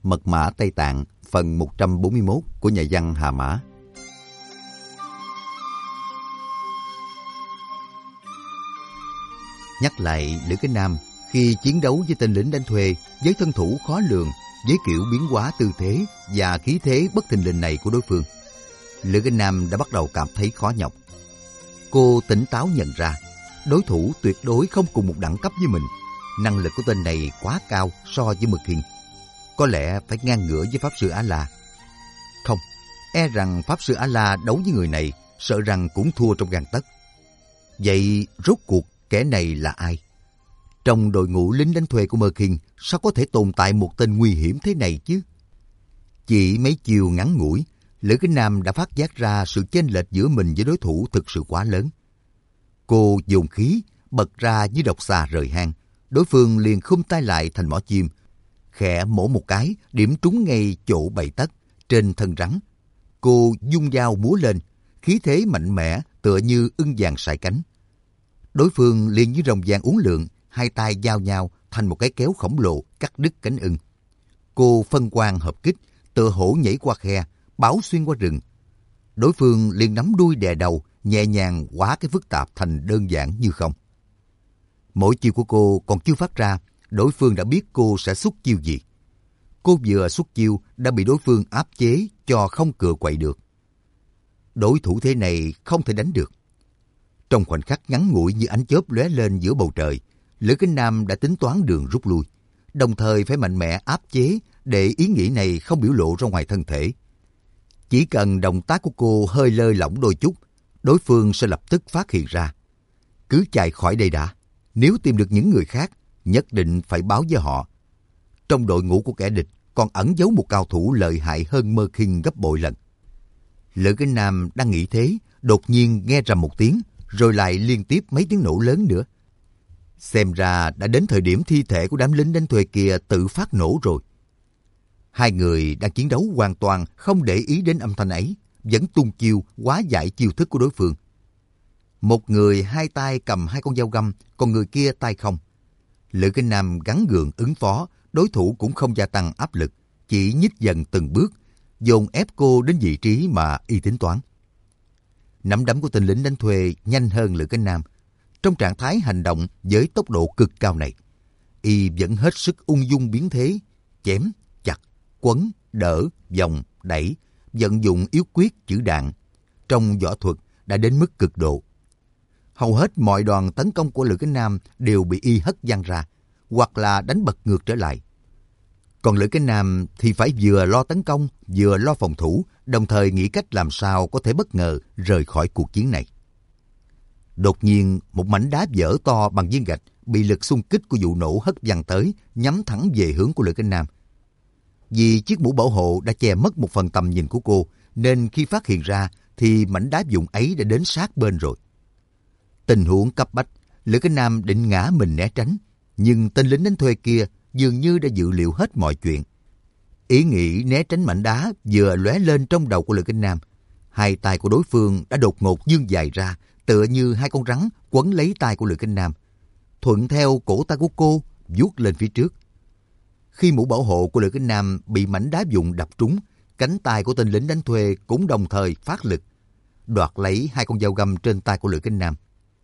Mật mã Tây Tạng, phần 141 của nhà văn Hà Mã. Nhắc lại Lữ Cái Nam khi chiến đấu với tên lính đánh thuê với thân thủ khó lường, với kiểu biến hóa tư thế và khí thế bất thình lình này của đối phương, Lữ Cái Nam đã bắt đầu cảm thấy khó nhọc. Cô tỉnh táo nhận ra đối thủ tuyệt đối không cùng một đẳng cấp với mình. Năng lực của tên này quá cao so với Mơ Khiên. Có lẽ phải ngang ngửa với Pháp Sư A-La. Không, e rằng Pháp Sư A-La đấu với người này, sợ rằng cũng thua trong gang tấc. Vậy rốt cuộc kẻ này là ai? Trong đội ngũ lính đánh thuê của Mơ Khiên, sao có thể tồn tại một tên nguy hiểm thế này chứ? Chỉ mấy chiều ngắn ngủi, Lữ Cái Nam đã phát giác ra sự chênh lệch giữa mình với đối thủ thực sự quá lớn. Cô dồn khí, bật ra như độc xà rời hang. Đối phương liền khum tay lại thành mỏ chim, khẽ mổ một cái, điểm trúng ngay chỗ 7 tấc trên thân rắn. Cô dung dao múa lên, khí thế mạnh mẽ tựa như ưng vàng sải cánh. Đối phương liền như rồng vàng uốn lượn, hai tay giao nhau thành một cái kéo khổng lồ cắt đứt cánh ưng. Cô phân quang hợp kích, tựa hổ nhảy qua khe, báo xuyên qua rừng. Đối phương liền nắm đuôi đè đầu, nhẹ nhàng hóa cái phức tạp thành đơn giản như không. Mỗi chiêu của cô còn chưa phát ra, đối phương đã biết cô sẽ xuất chiêu gì. Cô vừa xuất chiêu đã bị đối phương áp chế cho không cựa quậy được. Đối thủ thế này không thể đánh được. Trong khoảnh khắc ngắn ngủi như ánh chớp lóe lên giữa bầu trời, Lữ Cái Nam đã tính toán đường rút lui, đồng thời phải mạnh mẽ áp chế để ý nghĩ này không biểu lộ ra ngoài thân thể. Chỉ cần động tác của cô hơi lơi lỏng đôi chút, đối phương sẽ lập tức phát hiện ra. Cứ chạy khỏi đây đã. Nếu tìm được những người khác, nhất định phải báo với họ. Trong đội ngũ của kẻ địch còn ẩn giấu một cao thủ lợi hại hơn Mơ Khiên gấp bội lần. Lữ Cái Nam đang nghĩ thế, đột nhiên nghe rầm một tiếng, rồi lại liên tiếp mấy tiếng nổ lớn nữa. Xem ra đã đến thời điểm thi thể của đám lính đánh thuê kia tự phát nổ rồi. Hai người đang chiến đấu hoàn toàn không để ý đến âm thanh ấy, vẫn tung chiêu hóa giải chiêu thức của đối phương. Một người hai tay cầm hai con dao găm, còn người kia tay không. Lữ Cái Nam gắng gượng ứng phó, đối thủ cũng không gia tăng áp lực, chỉ nhích dần từng bước, dồn ép cô đến vị trí mà y tính toán. Nắm đấm của tên lính đánh thuê nhanh hơn Lữ Cái Nam. Trong trạng thái hành động với tốc độ cực cao này, y vẫn hết sức ung dung biến thế, chém, chặt, quấn, đỡ, vòng, đẩy, vận dụng yếu quyết chữ đạn. Trong võ thuật đã đến mức cực độ. Hầu hết mọi đòn tấn công của Lữ Cái Nam đều bị y hất văng ra, hoặc là đánh bật ngược trở lại. Còn Lữ Cái Nam thì phải vừa lo tấn công, vừa lo phòng thủ, đồng thời nghĩ cách làm sao có thể bất ngờ rời khỏi cuộc chiến này. Đột nhiên, một mảnh đá vỡ to bằng viên gạch bị lực xung kích của vụ nổ hất văng tới, nhắm thẳng về hướng của Lữ Cái Nam. Vì chiếc mũ bảo hộ đã che mất một phần tầm nhìn của cô, nên khi phát hiện ra thì mảnh đá vụn ấy đã đến sát bên rồi. Tình huống cấp bách, Lữ Cái Nam định ngã mình né tránh, nhưng tên lính đánh thuê kia dường như đã dự liệu hết mọi chuyện. Ý nghĩ né tránh mảnh đá vừa lóe lên trong đầu của Lữ Cái Nam. Hai tay của đối phương đã đột ngột vươn dài ra, tựa như hai con rắn quấn lấy tay của Lữ Cái Nam, thuận theo cổ tay của cô vuốt lên phía trước. Khi mũ bảo hộ của Lữ Cái Nam bị mảnh đá vụn đập trúng, cánh tay của tên lính đánh thuê cũng đồng thời phát lực, đoạt lấy hai con dao găm trên tay của Lữ Cái Nam.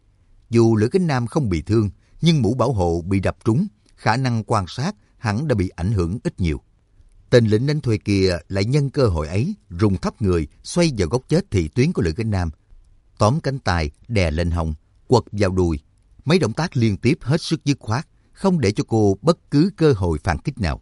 Dù Lữ Cái Nam không bị thương, nhưng mũ bảo hộ bị đập trúng, khả năng quan sát hẳn đã bị ảnh hưởng ít nhiều. Tên lính đánh thuê kia lại nhân cơ hội ấy, rung thấp người, xoay vào góc chết thị tuyến của Lữ Cái Nam, tóm cánh tay, đè lên hông, quật vào đùi. Mấy động tác liên tiếp hết sức dứt khoát, không để cho cô bất cứ cơ hội phản kích nào.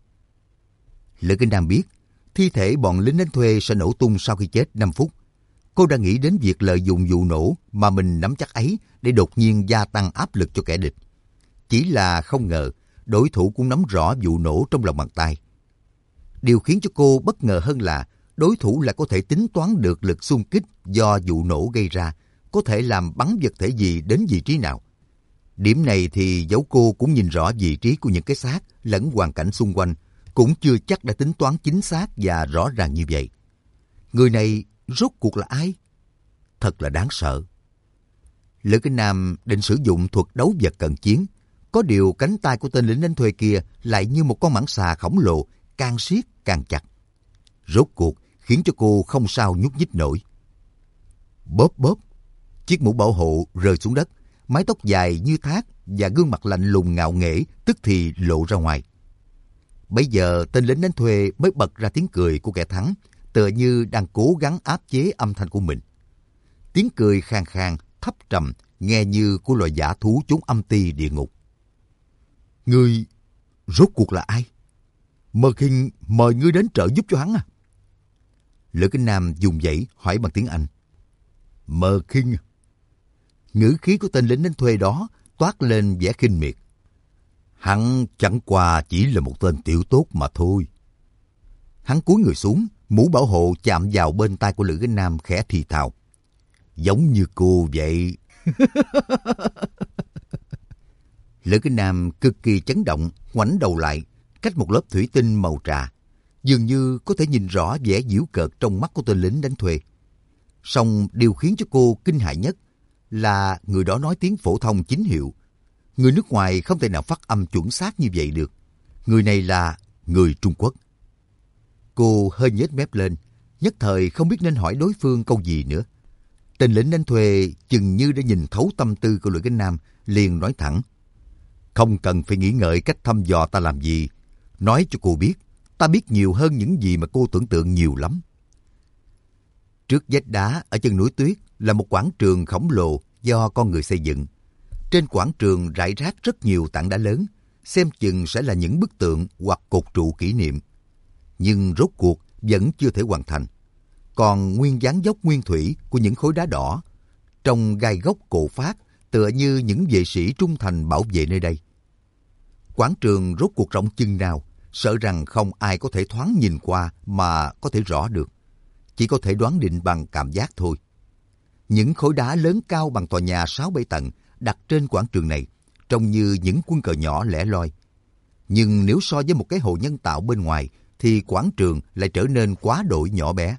Lữ Cái Nam biết, thi thể bọn lính đánh thuê sẽ nổ tung sau khi chết 5 phút. Cô đã nghĩ đến việc lợi dụng vụ nổ mà mình nắm chắc ấy để đột nhiên gia tăng áp lực cho kẻ địch. Chỉ là không ngờ, đối thủ cũng nắm rõ vụ nổ trong lòng bàn tay. Điều khiến cho cô bất ngờ hơn là đối thủ lại có thể tính toán được lực xung kích do vụ nổ gây ra, có thể làm bắn vật thể gì đến vị trí nào. Điểm này thì dẫu cô cũng nhìn rõ vị trí của những cái xác lẫn hoàn cảnh xung quanh, cũng chưa chắc đã tính toán chính xác và rõ ràng như vậy. Người này rốt cuộc là ai? Thật là đáng sợ. Lữ Cái Nam định sử dụng thuật đấu vật cận chiến, có điều cánh tay của tên lính đánh thuê kia lại như một con mãng xà khổng lồ càng siết càng chặt. Rốt cuộc khiến cho cô không sao nhúc nhích nổi. Bóp bóp, chiếc mũ bảo hộ rơi xuống đất, mái tóc dài như thác và gương mặt lạnh lùng ngạo nghễ tức thì lộ ra ngoài. Bây giờ tên lính đánh thuê mới bật ra tiếng cười của kẻ thắng, tựa như đang cố gắng áp chế âm thanh của mình. Tiếng cười khàn khàn, thấp trầm, nghe như của loài dã thú chốn âm ti địa ngục. Ngươi rốt cuộc là ai? Mơ Kinh mời ngươi đến trợ giúp cho hắn à? Lữ Kính Nam dùng dãy hỏi bằng tiếng Anh. Mơ Kinh. Ngữ khí của tên lính đánh thuê đó toát lên vẻ khinh miệt. Hắn chẳng qua chỉ là một tên tiểu tốt mà thôi. Hắn cúi người xuống, mũ bảo hộ chạm vào bên tai của Lữ Kính Nam khẽ thì thào. Giống như cô vậy. Lữ Kính Nam cực kỳ chấn động, ngoảnh đầu lại, cách một lớp thủy tinh màu trà. Dường như có thể nhìn rõ vẻ giễu cợt trong mắt của tên lính đánh thuê. Song điều khiến cho cô kinh hãi nhất là người đó nói tiếng phổ thông chính hiệu. Người nước ngoài không thể nào phát âm chuẩn xác như vậy được. Người này là người Trung Quốc. Cô hơi nhếch mép lên, nhất thời không biết nên hỏi đối phương câu gì nữa. Tên lính đánh thuê chừng như đã nhìn thấu tâm tư của Lữ Kính Nam, liền nói thẳng. Không cần phải nghĩ ngợi cách thăm dò ta làm gì. Nói cho cô biết, ta biết nhiều hơn những gì mà cô tưởng tượng nhiều lắm. Trước vách đá ở chân núi tuyết là một quảng trường khổng lồ do con người xây dựng. Trên quảng trường rải rác rất nhiều tảng đá lớn, xem chừng sẽ là những bức tượng hoặc cột trụ kỷ niệm. Nhưng rốt cuộc vẫn chưa thể hoàn thành. Còn nguyên dáng dốc nguyên thủy của những khối đá đỏ, trông gai góc cổ phác, tựa như những vệ sĩ trung thành bảo vệ nơi đây. Quảng trường rốt cuộc rộng chừng nào, sợ rằng không ai có thể thoáng nhìn qua mà có thể rõ được. Chỉ có thể đoán định bằng cảm giác thôi. Những khối đá lớn cao bằng tòa nhà 6-7 tầng đặt trên quảng trường này, trông như những quân cờ nhỏ lẻ loi. Nhưng nếu so với một cái hồ nhân tạo bên ngoài, thì quảng trường lại trở nên quá đổi nhỏ bé.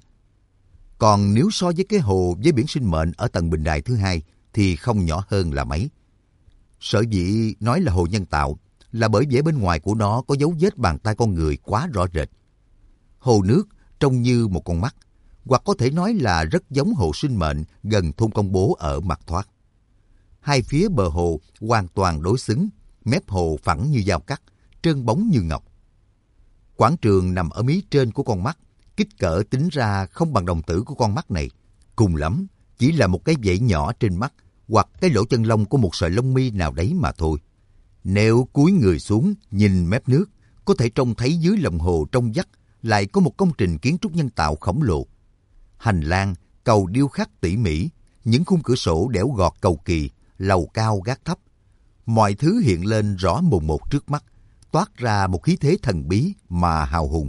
Còn nếu so với cái hồ với biển sinh mệnh ở tầng bình đài thứ hai, thì không nhỏ hơn là mấy. Sở dĩ nói là hồ nhân tạo là bởi vẻ bên ngoài của nó có dấu vết bàn tay con người quá rõ rệt. Hồ nước trông như một con mắt, hoặc có thể nói là rất giống hồ sinh mệnh gần thôn Công Bố ở Mặt Thoát. Hai phía bờ hồ hoàn toàn đối xứng, mép hồ phẳng như dao cắt, trơn bóng như ngọc. Quảng trường nằm ở mí trên của con mắt, kích cỡ tính ra không bằng đồng tử của con mắt này. Cùng lắm, chỉ là một cái vảy nhỏ trên mắt, hoặc cái lỗ chân lông của một sợi lông mi nào đấy mà thôi. Nếu cúi người xuống, nhìn mép nước, có thể trông thấy dưới lòng hồ trong vắt lại có một công trình kiến trúc nhân tạo khổng lồ. Hành lang, cầu điêu khắc tỉ mỉ, những khung cửa sổ đẽo gọt cầu kỳ, lầu cao gác thấp. Mọi thứ hiện lên rõ mồn một trước mắt, toát ra một khí thế thần bí mà hào hùng.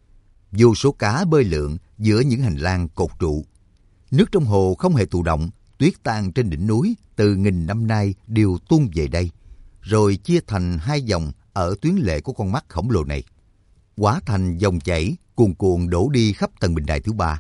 Vô số cá bơi lượn giữa những hành lang cột trụ. Nước trong hồ không hề tụ động, tuyết tan trên đỉnh núi từ nghìn năm nay đều tuôn về đây, rồi chia thành hai dòng ở tuyến lệ của con mắt khổng lồ này. Hóa thành dòng chảy cuồn cuộn đổ đi khắp tầng bình đài thứ ba.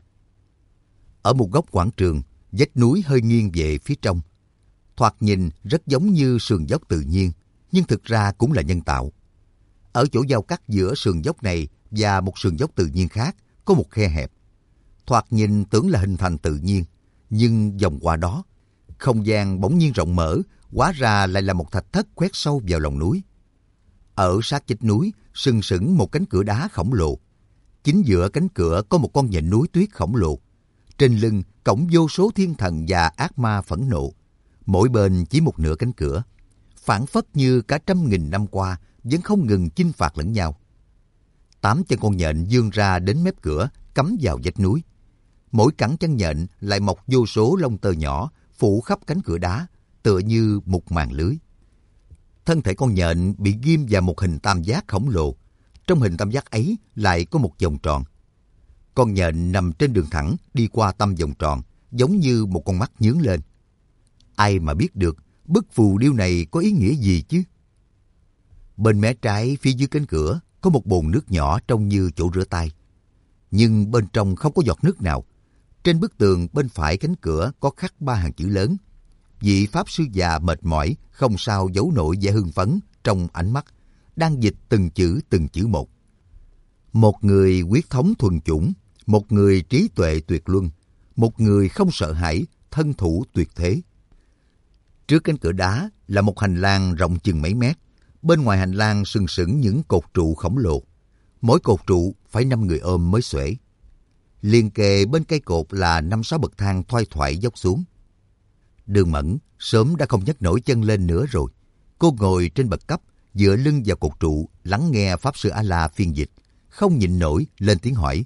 Ở một góc quảng trường, vách núi hơi nghiêng về phía trong. Thoạt nhìn rất giống như sườn dốc tự nhiên, nhưng thực ra cũng là nhân tạo. Ở chỗ giao cắt giữa sườn dốc này và một sườn dốc tự nhiên khác có một khe hẹp. Thoạt nhìn tưởng là hình thành tự nhiên, nhưng vòng qua đó, không gian bỗng nhiên rộng mở, hóa ra lại là một thạch thất khoét sâu vào lòng núi. Ở sát vách núi, sừng sững một cánh cửa đá khổng lồ. Chính giữa cánh cửa có một con nhện núi tuyết khổng lồ. Trên lưng cổng vô số thiên thần và ác ma phẫn nộ. Mỗi bên chỉ một nửa cánh cửa, phảng phất như cả 100.000 năm qua vẫn không ngừng chinh phạt lẫn nhau. 8 chân con nhện vươn ra đến mép cửa, cắm vào vách núi. Mỗi cẳng chân nhện lại mọc vô số lông tơ nhỏ phủ khắp cánh cửa đá, tựa như một màn lưới. Thân thể con nhện bị ghim vào một hình tam giác khổng lồ. Trong hình tam giác ấy lại có một vòng tròn. Con nhện nằm trên đường thẳng đi qua tâm vòng tròn, giống như một con mắt nhướng lên. Ai mà biết được bức phù điêu này có ý nghĩa gì chứ? Bên mé trái phía dưới cánh cửa có một bồn nước nhỏ trông như chỗ rửa tay. Nhưng bên trong không có giọt nước nào. Trên bức tường bên phải cánh cửa có khắc 3 hàng chữ lớn. Vị pháp sư già mệt mỏi, không sao giấu nổi vẻ hưng phấn trong ánh mắt, đang dịch từng chữ một. Một người huyết thống thuần chủng, một người trí tuệ tuyệt luân, một người không sợ hãi, thân thủ tuyệt thế. Trước cánh cửa đá là một hành lang rộng chừng mấy mét. Bên ngoài hành lang sừng sững những cột trụ khổng lồ. Mỗi cột trụ phải 5 người ôm mới xuể. Liền kề bên cây cột là 5-6 bậc thang thoai thoải dốc xuống. Đường Mẫn sớm đã không nhấc nổi chân lên nữa rồi. Cô ngồi trên bậc cấp, dựa lưng vào cột trụ, lắng nghe Pháp Sư A-la phiên dịch, không nhịn nổi lên tiếng hỏi.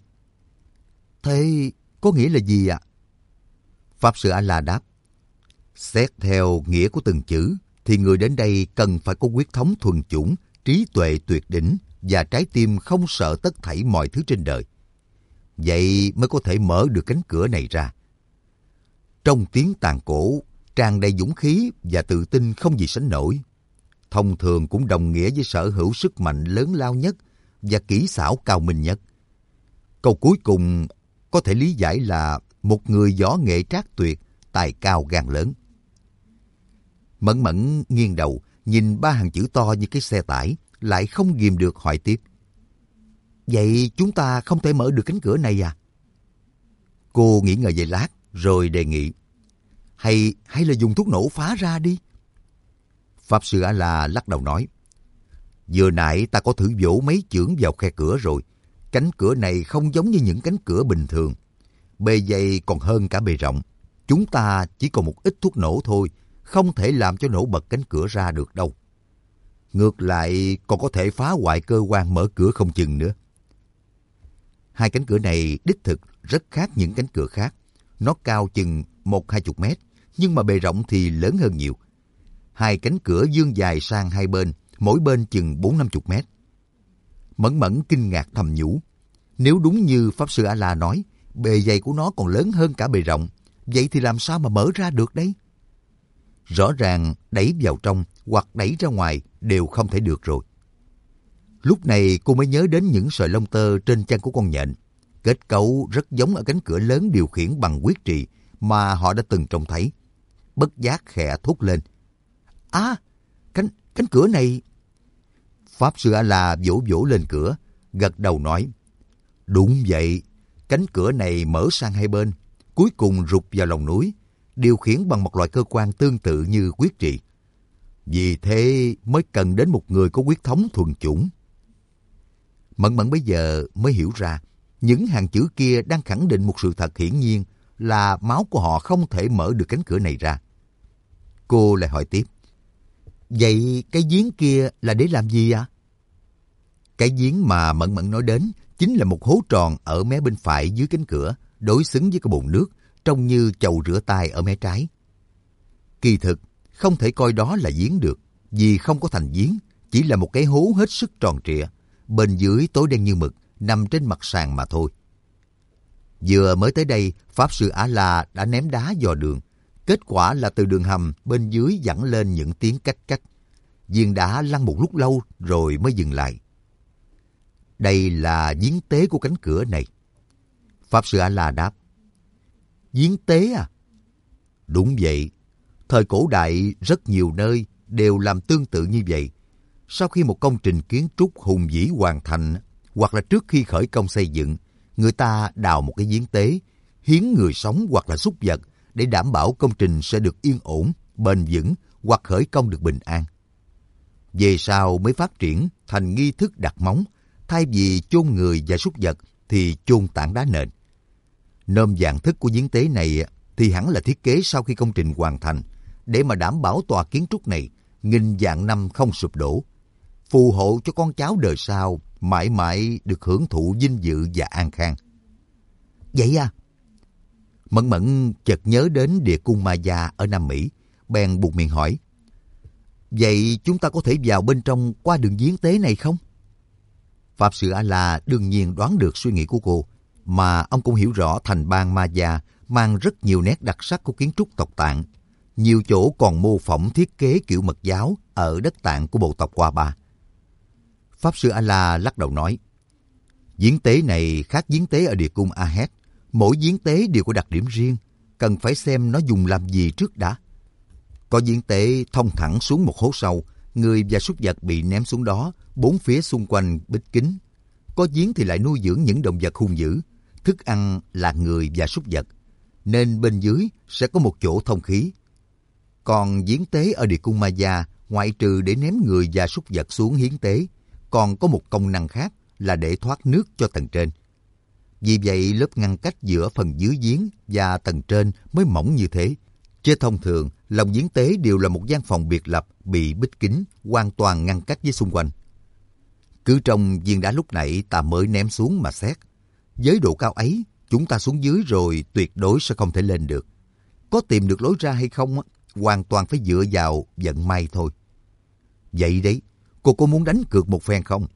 Thế có nghĩa là gì ạ? Pháp Sư A-la đáp. Xét theo nghĩa của từng chữ, thì người đến đây cần phải có huyết thống thuần chủng, trí tuệ tuyệt đỉnh và trái tim không sợ tất thảy mọi thứ trên đời. Vậy mới có thể mở được cánh cửa này ra. Trong tiếng tàn cổ, tràn đầy dũng khí và tự tin không gì sánh nổi. Thông thường cũng đồng nghĩa với sở hữu sức mạnh lớn lao nhất và kỹ xảo cao minh nhất. Câu cuối cùng có thể lý giải là một người võ nghệ trác tuyệt, tài cao gan lớn. Mẫn Mẫn nghiêng đầu, nhìn 3 hàng chữ to như cái xe tải, lại không ghìm được hỏi tiếp. Vậy chúng ta không thể mở được cánh cửa này à? Cô nghĩ ngợi vài lát, rồi đề nghị. Hay là dùng thuốc nổ phá ra đi. Pháp Sư A-la lắc đầu nói. Vừa nãy ta có thử vỗ mấy chưởng vào khe cửa rồi. Cánh cửa này không giống như những cánh cửa bình thường. Bề dày còn hơn cả bề rộng. Chúng ta chỉ còn một ít thuốc nổ thôi, không thể làm cho nổ bật cánh cửa ra được đâu. Ngược lại còn có thể phá hoại cơ quan mở cửa không chừng nữa. Hai cánh cửa này đích thực rất khác những cánh cửa khác. Nó cao chừng 10-20 mét, nhưng mà bề rộng thì lớn hơn nhiều. Hai cánh cửa vươn dài sang hai bên, mỗi bên chừng 40-50 mét. Mẫn Mẫn kinh ngạc thầm nhủ. Nếu đúng như Pháp Sư A-la nói, bề dày của nó còn lớn hơn cả bề rộng, vậy thì làm sao mà mở ra được đấy? Rõ ràng đẩy vào trong hoặc đẩy ra ngoài đều không thể được rồi. Lúc này cô mới nhớ đến những sợi lông tơ trên chân của con nhện. Kết cấu rất giống ở cánh cửa lớn điều khiển bằng huyết trì mà họ đã từng trông thấy. Bất giác khẽ thốt lên. À, cánh cửa này... Pháp Sư A-la vỗ vỗ lên cửa, gật đầu nói. Đúng vậy, cánh cửa này mở sang hai bên, cuối cùng rụt vào lòng núi, điều khiển bằng một loại cơ quan tương tự như huyết trì. Vì thế mới cần đến một người có huyết thống thuần chủng. Mẫn Mẫn bây giờ mới hiểu ra, những hàng chữ kia đang khẳng định một sự thật hiển nhiên là máu của họ không thể mở được cánh cửa này ra. Cô lại hỏi tiếp. Vậy cái giếng kia là để làm gì ạ? Cái giếng mà Mẫn Mẫn nói đến chính là một hố tròn ở mé bên phải dưới cánh cửa, đối xứng với cái bồn nước, trông như chậu rửa tay ở mé trái. Kỳ thực, không thể coi đó là giếng được, vì không có thành giếng, chỉ là một cái hố hết sức tròn trịa, bên dưới tối đen như mực, nằm trên mặt sàn mà thôi. Vừa mới tới đây, Pháp Sư A-la đã ném đá dò đường. Kết quả là từ đường hầm bên dưới vẳng lên những tiếng cách cách. Viên đá lăn một lúc lâu rồi mới dừng lại. Đây là giếng tế của cánh cửa này. Pháp Sư A-la đáp. Giếng tế à? Đúng vậy. Thời cổ đại rất nhiều nơi đều làm tương tự như vậy. Sau khi một công trình kiến trúc hùng vĩ hoàn thành, hoặc là trước khi khởi công xây dựng, người ta đào một cái giếng tế, hiến người sống hoặc là súc vật để đảm bảo công trình sẽ được yên ổn, bền vững hoặc khởi công được bình an. Về sau mới phát triển thành nghi thức đặt móng, thay vì chôn người và súc vật thì chôn tảng đá nền. Nôm dạng thức của giếng tế này thì hẳn là thiết kế sau khi công trình hoàn thành, để mà đảm bảo tòa kiến trúc này nghìn vạn năm không sụp đổ, phù hộ cho con cháu đời sau mãi mãi được hưởng thụ vinh dự và an khang. Vậy à? Mẫn Mẫn chợt nhớ đến địa cung Maya ở Nam Mỹ, bèn buột miệng hỏi. Vậy chúng ta có thể vào bên trong qua đường giếng tế này không? Pháp Sư A-la đương nhiên đoán được suy nghĩ của cô, mà ông cũng hiểu rõ thành bang Maya mang rất nhiều nét đặc sắc của kiến trúc tộc Tạng. Nhiều chỗ còn mô phỏng thiết kế kiểu Mật giáo ở đất Tạng của bộ tộc Hoa Ba. Pháp Sư A-la lắc đầu nói, giếng tế này khác giếng tế ở địa cung A-het. Mỗi giếng tế đều có đặc điểm riêng, cần phải xem nó dùng làm gì trước đã. Có giếng tế thông thẳng xuống một hố sâu, người và súc vật bị ném xuống đó, bốn phía xung quanh bích kính. có giếng thì lại nuôi dưỡng những động vật hung dữ, thức ăn là người và súc vật, nên bên dưới sẽ có một chỗ thông khí. Còn giếng tế ở địa cung Maya, ngoại trừ để ném người và súc vật xuống hiến tế, còn có một công năng khác là để thoát nước cho tầng trên. Vì vậy, lớp ngăn cách giữa phần dưới giếng và tầng trên mới mỏng như thế. Chứ thông thường, lòng giếng tế đều là một gian phòng biệt lập bị bích kín, hoàn toàn ngăn cách với xung quanh. Cứ trong viên đá lúc nãy ta mới ném xuống mà xét. Với độ cao ấy, chúng ta xuống dưới rồi tuyệt đối sẽ không thể lên được. Có tìm được lối ra hay không, hoàn toàn phải dựa vào vận may thôi. Vậy đấy, cô có muốn đánh cược một phen không?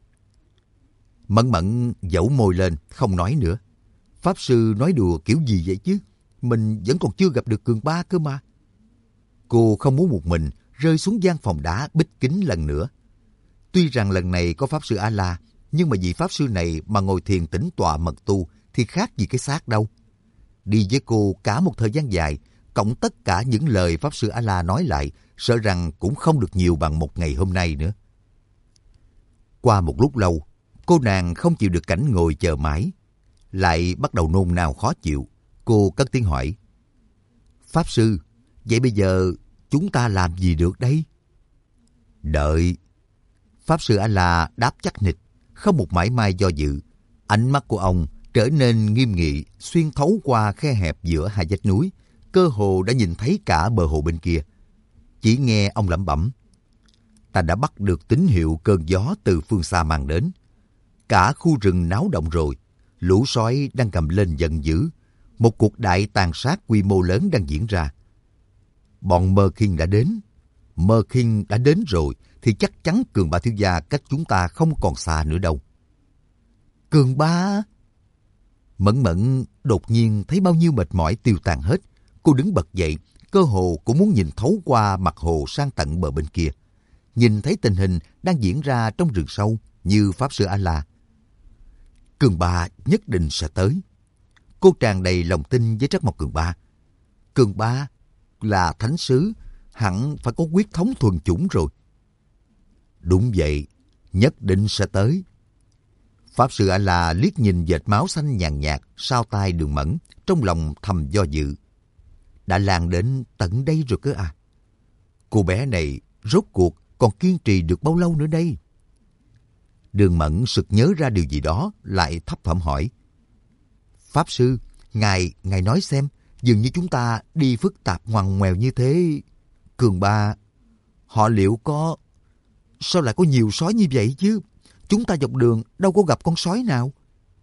Mẫn Mẫn dẫu môi lên, không nói nữa. Pháp sư nói đùa kiểu gì vậy chứ? Mình vẫn còn chưa gặp được Cường Ba cơ mà. Cô không muốn một mình rơi xuống gian phòng đá bích kín lần nữa. Tuy rằng lần này có Pháp sư A-la, nhưng mà vị Pháp sư này mà ngồi thiền tĩnh tọa mật tu thì khác gì cái xác đâu. Đi với cô cả một thời gian dài, cộng tất cả những lời Pháp sư A-la nói lại, sợ rằng cũng không được nhiều bằng một ngày hôm nay nữa. Qua một lúc lâu, cô nàng không chịu được cảnh ngồi chờ mãi, lại bắt đầu nôn nao khó chịu. Cô cất tiếng hỏi: Pháp sư, vậy bây giờ chúng ta làm gì được đây? Đợi. Pháp sư A-la đáp chắc nịch, không một mảy may do dự. Ánh mắt của ông trở nên nghiêm nghị, xuyên thấu qua khe hẹp giữa hai vách núi, cơ hồ đã nhìn thấy cả bờ hồ bên kia. Chỉ nghe ông lẩm bẩm: Ta đã bắt được tín hiệu cơn gió từ phương xa mang đến. Cả khu rừng náo động rồi, lũ sói đang gầm lên giận dữ. Một cuộc đại tàn sát quy mô lớn đang diễn ra. Bọn Mơ Kinh đã đến. Mơ Kinh đã đến rồi thì chắc chắn Cường Ba thiếu gia cách chúng ta không còn xa nữa đâu. Cường Ba! Mẫn Mẫn đột nhiên thấy bao nhiêu mệt mỏi tiêu tan hết. Cô đứng bật dậy, cơ hồ cũng muốn nhìn thấu qua mặt hồ sang tận bờ bên kia. Nhìn thấy tình hình đang diễn ra trong rừng sâu như Pháp sư A-la. Cường Ba nhất định sẽ tới. Cô tràn đầy lòng tin với Trắc Mộc Cường Ba. Cường Ba là thánh sứ, hẳn phải có huyết thống thuần chủng rồi. Đúng vậy, nhất định sẽ tới. Pháp sư A-la liếc nhìn vệt máu xanh nhàn nhạt sau tai Đường Mẫn, trong lòng thầm do dự. Đã lan đến tận đây rồi cơ à? Cô bé này rốt cuộc còn kiên trì được bao lâu nữa đây? Đường Mẫn sực nhớ ra điều gì đó, lại thấp thỏm hỏi: Pháp sư, ngài nói xem, dường như chúng ta đi phức tạp ngoằn ngoèo như thế. Cường Ba, họ liệu có... Sao lại có nhiều sói như vậy chứ? Chúng ta dọc đường đâu có gặp con sói nào.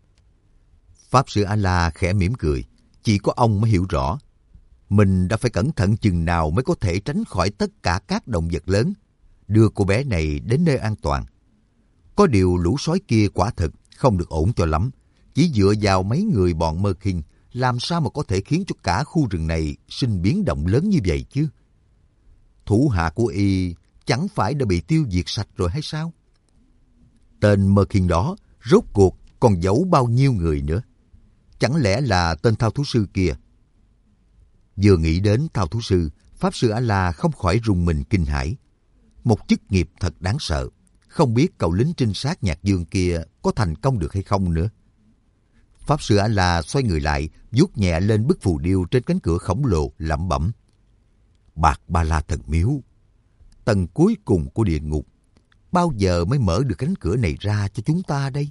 Pháp sư A-la khẽ mỉm cười. Chỉ có ông mới hiểu rõ. Mình đã phải cẩn thận chừng nào mới có thể tránh khỏi tất cả các động vật lớn, đưa cô bé này đến nơi an toàn. Có điều lũ sói kia quả thực không được ổn cho lắm. Chỉ dựa vào mấy người bọn Mơ Kinh, làm sao mà có thể khiến cho cả khu rừng này sinh biến động lớn như vậy chứ? Thủ hạ của y chẳng phải đã bị tiêu diệt sạch rồi hay sao? Tên Mơ Kinh đó rốt cuộc còn giấu bao nhiêu người nữa? Chẳng lẽ là tên thao thú sư kia? Vừa nghĩ đến thao thú sư, Pháp sư A-la không khỏi rùng mình kinh hãi. Một chức nghiệp thật đáng sợ. Không biết cậu lính trinh sát Nhạc Dương kia có thành công được hay không nữa. Pháp sư A-la xoay người lại, vuốt nhẹ lên bức phù điêu trên cánh cửa khổng lồ, lẩm bẩm: Bạc Ba La Thần Miếu, tầng cuối cùng của địa ngục, bao giờ mới mở được cánh cửa này ra cho chúng ta đây?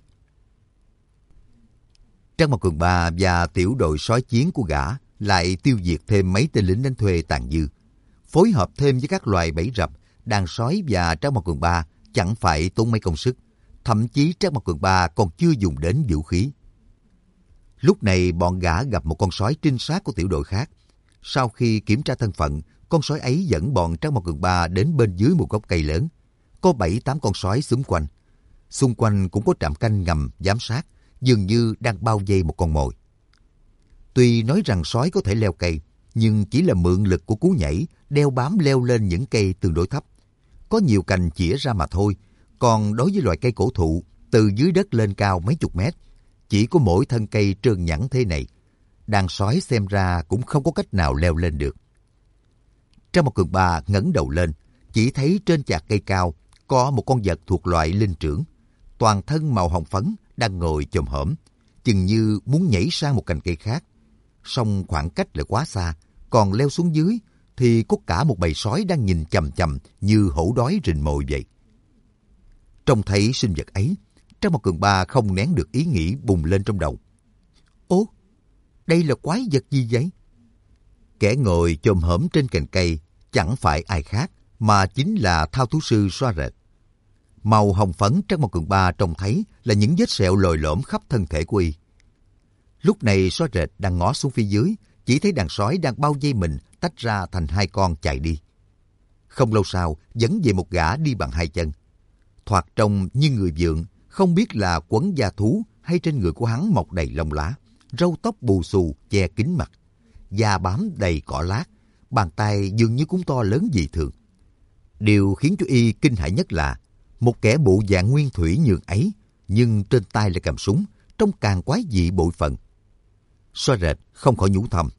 Trắc Mộc Cường Ba và tiểu đội sói chiến của gã lại tiêu diệt thêm mấy tên lính đánh thuê tàn dư. Phối hợp thêm với các loài bẫy rập, đàn sói và Trắc Mộc Cường Ba chẳng phải tốn mấy công sức. Thậm chí Trắc Mộc Cường Ba còn chưa dùng đến vũ khí. Lúc này bọn gã gặp một con sói trinh sát của tiểu đội khác. Sau khi kiểm tra thân phận, con sói ấy dẫn bọn Trắc Mộc Cường Ba đến bên dưới một gốc cây lớn. Có 7-8 con sói xung quanh. Xung quanh cũng có trạm canh ngầm giám sát, dường như đang bao vây một con mồi. Tuy nói rằng sói có thể leo cây, nhưng chỉ là mượn lực của cú nhảy, đeo bám leo lên những cây tương đối thấp. Có nhiều cành chĩa ra mà thôi. Còn đối với loại cây cổ thụ, từ dưới đất lên cao mấy chục mét, chỉ có mỗi thân cây trơn nhẵn thế này, đàn sói xem ra cũng không có cách nào leo lên được. Trắc Mộc Cường Ba ngẩng đầu lên, chỉ thấy trên chạc cây cao có một con vật thuộc loại linh trưởng, toàn thân màu hồng phấn, đang ngồi chồm hổm, chừng như muốn nhảy sang một cành cây khác. Song khoảng cách lại quá xa, còn leo xuống dưới thì có cả một bầy sói đang nhìn chằm chằm như hổ đói rình mồi vậy. Trông thấy sinh vật ấy, Trang Mặt Cường Ba không nén được ý nghĩ bùng lên trong đầu. Ố, đây là quái vật gì vậy? Kẻ ngồi chồm hổm trên cành cây chẳng phải ai khác mà chính là thao thú sư Xoa Rệt. Màu hồng phấn Trang Mặt Cường Ba trông thấy là những vết sẹo lồi lõm khắp thân thể của y. Lúc này Xoa Rệt đang ngó xuống phía dưới, chỉ thấy đàn sói đang bao vây mình tách ra thành hai con chạy đi. Không lâu sau, dẫn về một gã đi bằng hai chân. Thoạt trông như người vượn, không biết là quấn da thú hay trên người của hắn mọc đầy lông lá, râu tóc bù xù che kín mặt, da bám đầy cỏ lát, bàn tay dường như cũng to lớn dị thường. Điều khiến cho y kinh hãi nhất là một kẻ bộ dạng nguyên thủy nhường ấy, nhưng trên tay lại cầm súng, trông càng quái dị bội phần. Xoa Rệt không khỏi nhủ thầm.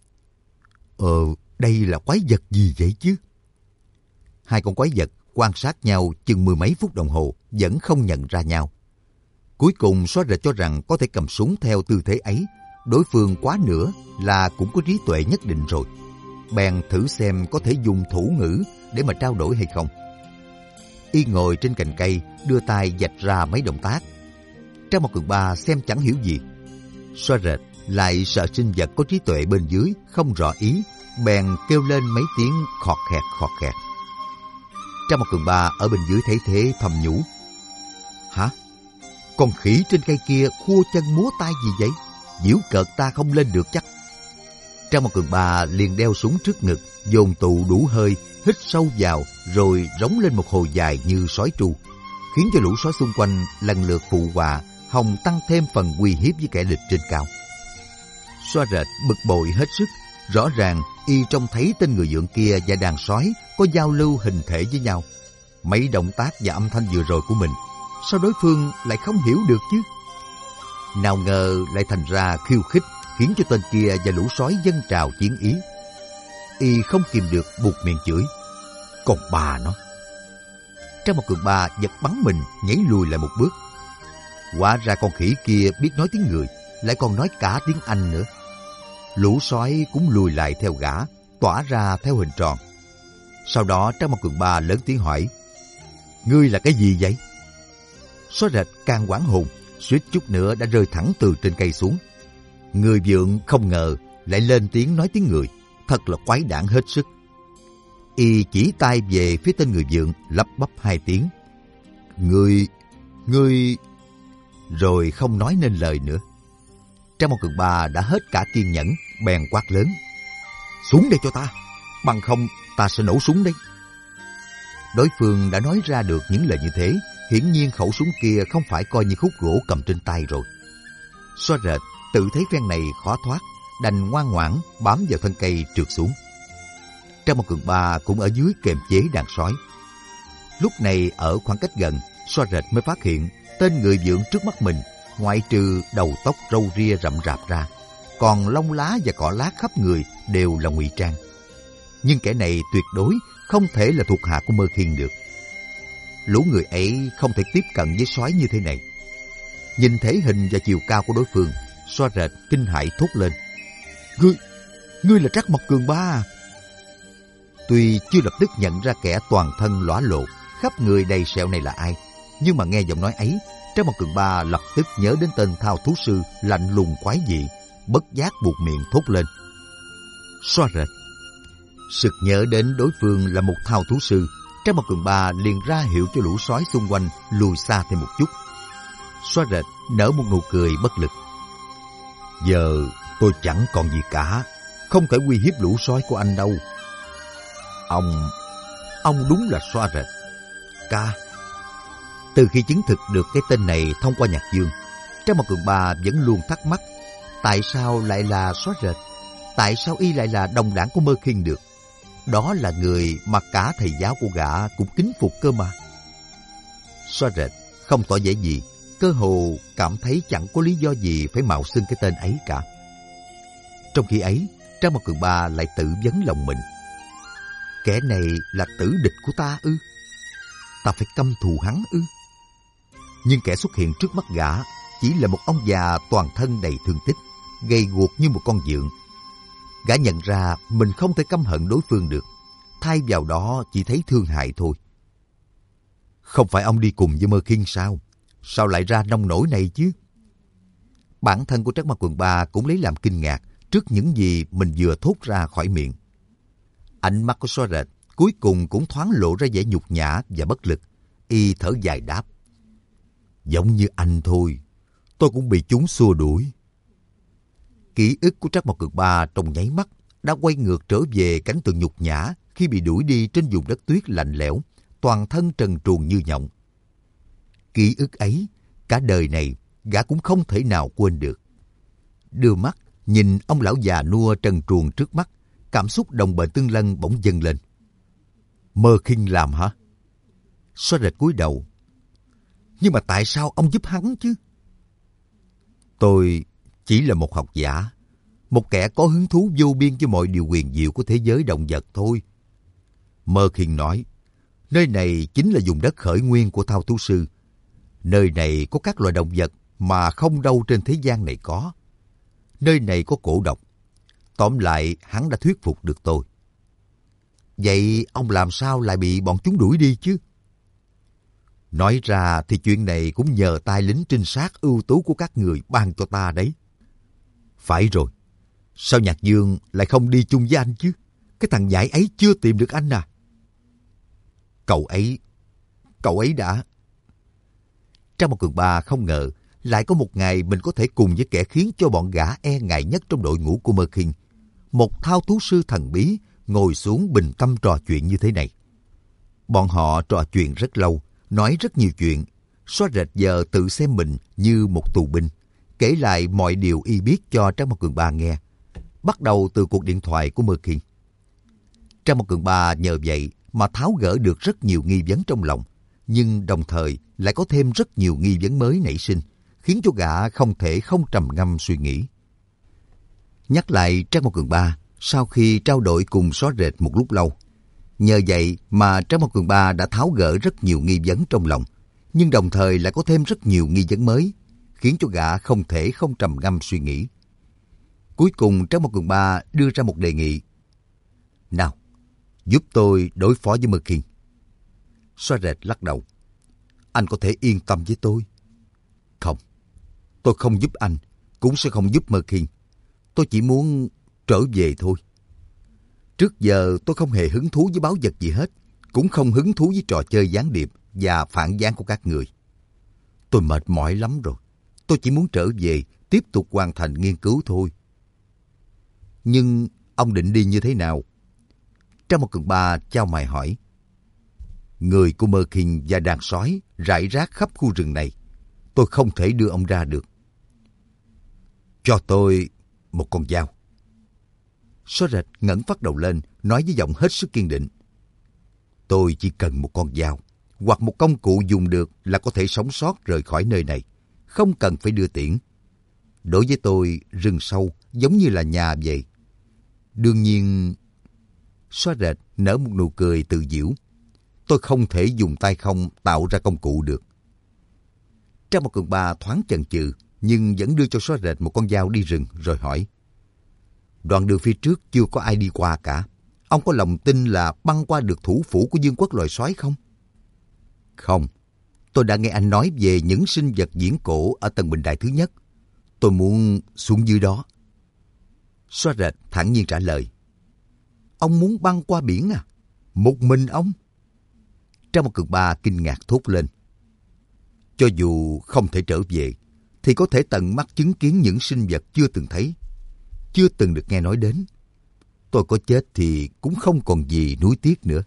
Đây là quái vật gì vậy chứ? Hai con quái vật quan sát nhau chừng mười mấy phút đồng hồ vẫn không nhận ra nhau. Cuối cùng Xoa Rệt cho rằng có thể cầm súng theo tư thế ấy, đối phương quá nữa là cũng có trí tuệ nhất định rồi. Bèn thử xem có thể dùng thủ ngữ để mà trao đổi hay không. Y ngồi trên cành cây, đưa tay vạch ra mấy động tác. Trang Mặt Cường Ba xem chẳng hiểu gì. Xoa Rệt lại sợ sinh vật có trí tuệ bên dưới không rõ ý, bèn kêu lên mấy tiếng khọt khẹt khọt khẹt. Trang Mặt Cường Ba ở bên dưới thấy thế thầm nhủ. Hả? Con khỉ trên cây kia khua chân múa tay gì vậy? Giễu cợt ta không lên được chắc. Trang Mặt Cường Ba liền đeo súng trước ngực, dồn tụ đủ hơi, hít sâu vào rồi rống lên một hồi dài như sói tru, khiến cho lũ sói xung quanh lần lượt phụ họa, hòng tăng thêm phần uy hiếp với kẻ địch trên cao. Xoa Rệt bực bội hết sức, rõ ràng y trông thấy tên người vượn kia và đàn sói có giao lưu hình thể với nhau. Mấy động tác và âm thanh vừa rồi của mình, sao đối phương lại không hiểu được chứ? Nào ngờ lại thành ra khiêu khích, khiến cho tên kia và lũ sói dâng trào chiến ý. Y không kìm được buột miệng chửi. Còn bà nó! Trang Mặt Cường Ba giật bắn mình, nhảy lùi lại một bước. Hóa ra con khỉ kia biết nói tiếng người, lại còn nói cả tiếng Anh nữa. Lũ sói cũng lùi lại theo gã, tỏa ra theo hình tròn. Sau đó Trang Mặt Cường Ba lớn tiếng hỏi. Ngươi là cái gì vậy? Xoa Rệt càng hoảng hồn, suýt chút nữa đã rơi thẳng từ trên cây xuống. Người vượn không ngờ lại lên tiếng nói tiếng người, thật là quái đản hết sức. Y chỉ tay về phía tên người vượn, lắp bắp hai tiếng. Ngươi... Rồi không nói nên lời nữa. Trang Mặt Cường Ba đã hết cả kiên nhẫn, bèn quát lớn. Xuống đây cho ta, bằng không ta sẽ nổ súng đấy. Đối phương đã nói ra được những lời như thế, hiển nhiên khẩu súng kia không phải coi như khúc gỗ cầm trên tay rồi. Xoa Rệt tự thấy phen này khó thoát, đành ngoan ngoãn bám vào thân cây trượt xuống. Trang Mặt Cường Ba cũng ở dưới kềm chế đàn sói. Lúc này ở khoảng cách gần, Xoa Rệt mới phát hiện tên người vượn trước mắt mình, ngoại trừ đầu tóc râu ria rậm rạp ra, còn lông lá và cỏ lát khắp người đều là ngụy trang. Nhưng kẻ này tuyệt đối không thể là thuộc hạ của Mơ Khiên được. Lũ người ấy không thể tiếp cận với sói như thế này. Nhìn thể hình và chiều cao của đối phương, Xoa Rệt kinh hãi thốt lên. Ngươi là Trắc Mộc Cường Ba à? Tuy chưa lập tức nhận ra kẻ toàn thân lõa lộ, khắp người đầy sẹo này là ai, nhưng mà nghe giọng nói ấy, Trắc Mộc Cường Ba lập tức nhớ đến tên thao thú sư lạnh lùng quái dị, bất giác buột miệng thốt lên. Xoa Rệt. Sực nhớ đến đối phương là một thao thú sư, Trắc Mộc Cường Ba liền ra hiệu cho lũ sói xung quanh lùi xa thêm một chút. Xoa Rệt nở một nụ cười bất lực. Giờ tôi chẳng còn gì cả, không thể uy hiếp lũ sói của anh đâu. Ông đúng là Xoa Rệt. Ca. Từ khi chứng thực được cái tên này thông qua Nhạc Dương, Trắc Mộc Cường Ba vẫn luôn thắc mắc, tại sao lại là Xoa Rệt? Tại sao y lại là đồng đảng của Mơ Khiên được? Đó là người mà cả thầy giáo của gã cũng kính phục cơ mà. Xoa Rệt không tỏ vẻ gì, cơ hồ cảm thấy chẳng có lý do gì phải mạo xưng cái tên ấy cả. Trong khi ấy, Trắc Mộc Cường Ba lại tự vấn lòng mình. Kẻ này là tử địch của ta ư? Ta phải căm thù hắn ư? Nhưng kẻ xuất hiện trước mắt gã chỉ là một ông già toàn thân đầy thương tích, gầy guộc như một con dượng. Gã nhận ra mình không thể căm hận đối phương được, thay vào đó chỉ thấy thương hại thôi. Không phải ông đi cùng với Mơ Khiên sao? Sao lại ra nông nổi này chứ? Bản thân của Trác Mao Quần Ba cũng lấy làm kinh ngạc trước những gì mình vừa thốt ra khỏi miệng. Ánh mắt của Xóa Rệt cuối cùng cũng thoáng lộ ra vẻ nhục nhã và bất lực. Y thở dài đáp: Giống như anh thôi, tôi cũng bị chúng xua đuổi. Ký ức của Trác Mao Quần Ba trong nháy mắt đã quay ngược trở về cảnh tượng nhục nhã khi bị đuổi đi trên vùng đất tuyết lạnh lẽo, toàn thân trần truồng như nhộng. Ký ức ấy, cả đời này gã cũng không thể nào quên được. Đưa mắt nhìn ông lão già nua trần truồng trước mắt, cảm xúc đồng bệnh tương lân bỗng dâng lên. Mơ Khiên làm hả? Xóa Rệt cúi đầu. Nhưng mà tại sao ông giúp hắn chứ? Tôi chỉ là một học giả, một kẻ có hứng thú vô biên với mọi điều huyền diệu của thế giới động vật thôi. Mơ Khiên nói, nơi này chính là vùng đất khởi nguyên của Thao Thú Sư. Nơi này có các loài động vật mà không đâu trên thế gian này có. Nơi này có cổ độc. Tóm lại, hắn đã thuyết phục được tôi. Vậy ông làm sao lại bị bọn chúng đuổi đi chứ? Nói ra thì chuyện này cũng nhờ tay lính trinh sát ưu tú của các người ban cho ta đấy. Phải rồi, sao Nhạc Dương lại không đi chung với anh chứ? Cái thằng nhãi ấy chưa tìm được anh à? Cậu ấy đã... Trác Mao Cường Ba không ngờ lại có một ngày mình có thể cùng với kẻ khiến cho bọn gã e ngại nhất trong đội ngũ của Mơ Khiên, một thao thú sư thần bí, ngồi xuống bình tâm trò chuyện như thế này. Bọn họ trò chuyện rất lâu, nói rất nhiều chuyện. Xóa Rệt giờ tự xem mình như một tù binh, kể lại mọi điều y biết cho Trác Mao Cường Ba nghe, bắt đầu từ cuộc điện thoại của Mơ Khiên. Trác Mao Cường Ba nhờ vậy mà tháo gỡ được rất nhiều nghi vấn trong lòng, nhưng đồng thời lại có thêm rất nhiều nghi vấn mới nảy sinh, khiến cho gã không thể không trầm ngâm suy nghĩ. Nhắc lại Trác Mao Cường Ba, sau khi trao đổi cùng Xóa Rệt một lúc lâu, nhờ vậy mà Trác Mao Cường Ba đã tháo gỡ rất nhiều nghi vấn trong lòng, nhưng đồng thời lại có thêm rất nhiều nghi vấn mới, khiến cho gã không thể không trầm ngâm suy nghĩ. Cuối cùng Trác Mao Cường Ba đưa ra một đề nghị. Nào, giúp tôi đối phó với Mơ Khiên. Xóa Rệt lắc đầu. Anh có thể yên tâm với tôi. Không, tôi không giúp anh, cũng sẽ không giúp Mơ Khiên. Tôi chỉ muốn trở về thôi. Trước giờ tôi không hề hứng thú với báu vật gì hết, cũng không hứng thú với trò chơi gián điệp và phản gián của các người. Tôi mệt mỏi lắm rồi. Tôi chỉ muốn trở về, tiếp tục hoàn thành nghiên cứu thôi. Nhưng ông định đi như thế nào? Trác Mao Cường Ba chau mày hỏi. Người của Mơ Khiên và đàn sói rải rác khắp khu rừng này. Tôi không thể đưa ông ra được. Cho tôi một con dao. Xóa Rệt ngẩng phát đầu lên, nói với giọng hết sức kiên định. Tôi chỉ cần một con dao, hoặc một công cụ dùng được là có thể sống sót rời khỏi nơi này. Không cần phải đưa tiễn. Đối với tôi, rừng sâu giống như là nhà vậy. Đương nhiên... Xóa Rệt nở một nụ cười tự giễu. Tôi không thể dùng tay không tạo ra công cụ được. Trác Mao Cường Ba thoáng chần chừ, nhưng vẫn đưa cho Xóa Rệt một con dao đi rừng rồi hỏi. Đoạn đường phía trước chưa có ai đi qua cả. Ông có lòng tin là băng qua được thủ phủ của vương quốc loài sói không? Không. Tôi đã nghe anh nói về những sinh vật viễn cổ ở tầng bình đài thứ nhất. Tôi muốn xuống dưới đó. Xóa Rệt thản nhiên trả lời. Ông muốn băng qua biển à? Một mình ông? Trác Mao Cường Ba kinh ngạc thốt lên. Cho dù không thể trở về, thì có thể tận mắt chứng kiến những sinh vật chưa từng thấy, chưa từng được nghe nói đến. Tôi có chết thì cũng không còn gì nuối tiếc nữa.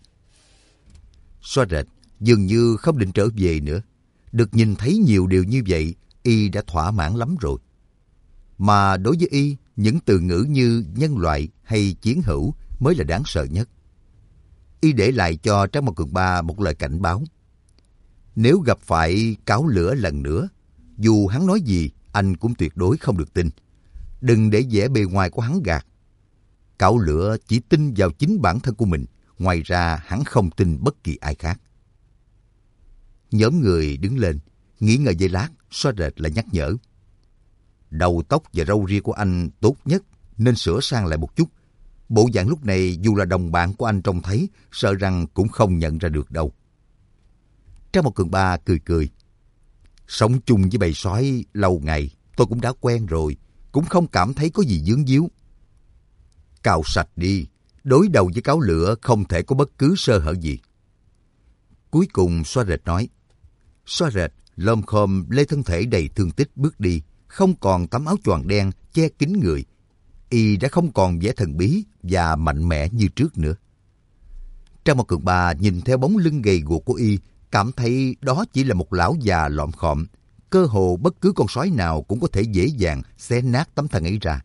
Xóa Rệt dường như không định trở về nữa. Được nhìn thấy nhiều điều như vậy, y đã thỏa mãn lắm rồi. Mà đối với y, những từ ngữ như nhân loại hay chiến hữu mới là đáng sợ nhất. Y để lại cho Trác Mao Cường Ba một lời cảnh báo. Nếu gặp phải cáo lửa lần nữa, dù hắn nói gì, anh cũng tuyệt đối không được tin. Đừng để vẻ bề ngoài của hắn gạt. Cáo lửa chỉ tin vào chính bản thân của mình, ngoài ra hắn không tin bất kỳ ai khác. Nhóm người đứng lên, nghĩ ngợi giây lát Xóa Rệt lại nhắc nhở. Đầu tóc và râu ria của anh tốt nhất nên sửa sang lại một chút. Bộ dạng lúc này dù là đồng bạn của anh trông thấy, sợ rằng cũng không nhận ra được đâu. Trang một Cường Ba cười cười. Sống chung với bầy sói lâu ngày, tôi cũng đã quen rồi, cũng không cảm thấy có gì vướng víu. Cạo sạch đi, đối đầu với cáo lửa không thể có bất cứ sơ hở gì. Cuối cùng Xóa Rệt nói. Xóa Rệt lom khom lê thân thể đầy thương tích bước đi, không còn tấm áo choàng đen che kín người. Y đã không còn vẻ thần bí và mạnh mẽ như trước nữa. Trang một Cường Ba nhìn theo bóng lưng gầy guộc của Y, cảm thấy đó chỉ là một lão già lọm khọm. Cơ hồ bất cứ con sói nào cũng có thể dễ dàng xé nát tấm thân ấy ra.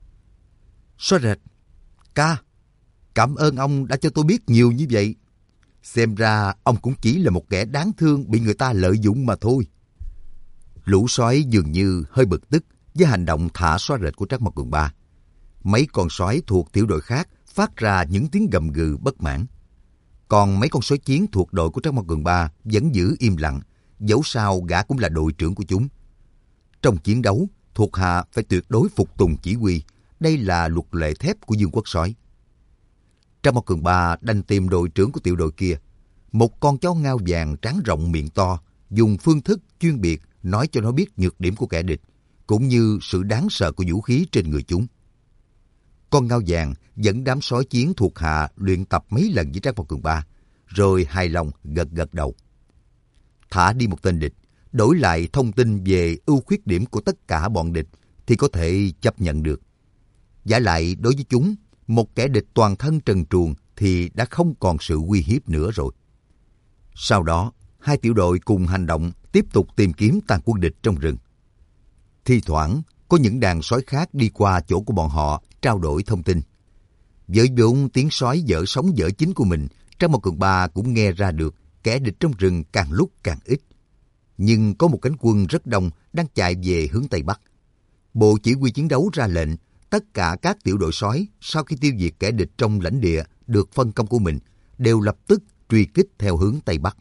Xóa Rệt, ca, cảm ơn ông đã cho tôi biết nhiều như vậy. Xem ra ông cũng chỉ là một kẻ đáng thương bị người ta lợi dụng mà thôi. Lũ sói dường như hơi bực tức với hành động thả Xóa Rệt của Trác Mộc Cường Ba. Mấy con sói thuộc tiểu đội khác phát ra những tiếng gầm gừ bất mãn. Còn mấy con sói chiến thuộc đội của Trác Mộc Cường Ba vẫn giữ im lặng, dẫu sao gã cũng là đội trưởng của chúng. Trong chiến đấu, thuộc hạ phải tuyệt đối phục tùng chỉ huy. Đây là luật lệ thép của vương quốc sói. Trác Mộc Cường Ba đành tìm đội trưởng của tiểu đội kia, một con chó ngao vàng trán rộng miệng to, dùng phương thức chuyên biệt nói cho nó biết nhược điểm của kẻ địch, cũng như sự đáng sợ của vũ khí trên người chúng. Con ngao vàng dẫn đám sói chiến thuộc hạ luyện tập mấy lần với Trác Mộc Cường Ba, rồi hài lòng gật gật đầu. Thả đi một tên địch, đổi lại thông tin về ưu khuyết điểm của tất cả bọn địch thì có thể chấp nhận được. Vả lại đối với chúng, một kẻ địch toàn thân trần truồng thì đã không còn sự uy hiếp nữa rồi. Sau đó, hai tiểu đội cùng hành động tiếp tục tìm kiếm tàn quân địch trong rừng. Thi thoảng, có những đàn sói khác đi qua chỗ của bọn họ trao đổi thông tin. Với vốn tiếng sói dở sống dở chính của mình, Trác Mộc Cường Ba cũng nghe ra được kẻ địch trong rừng càng lúc càng ít. Nhưng có một cánh quân rất đông đang chạy về hướng Tây Bắc. Bộ chỉ huy chiến đấu ra lệnh, tất cả các tiểu đội sói sau khi tiêu diệt kẻ địch trong lãnh địa được phân công của mình đều lập tức truy kích theo hướng Tây Bắc.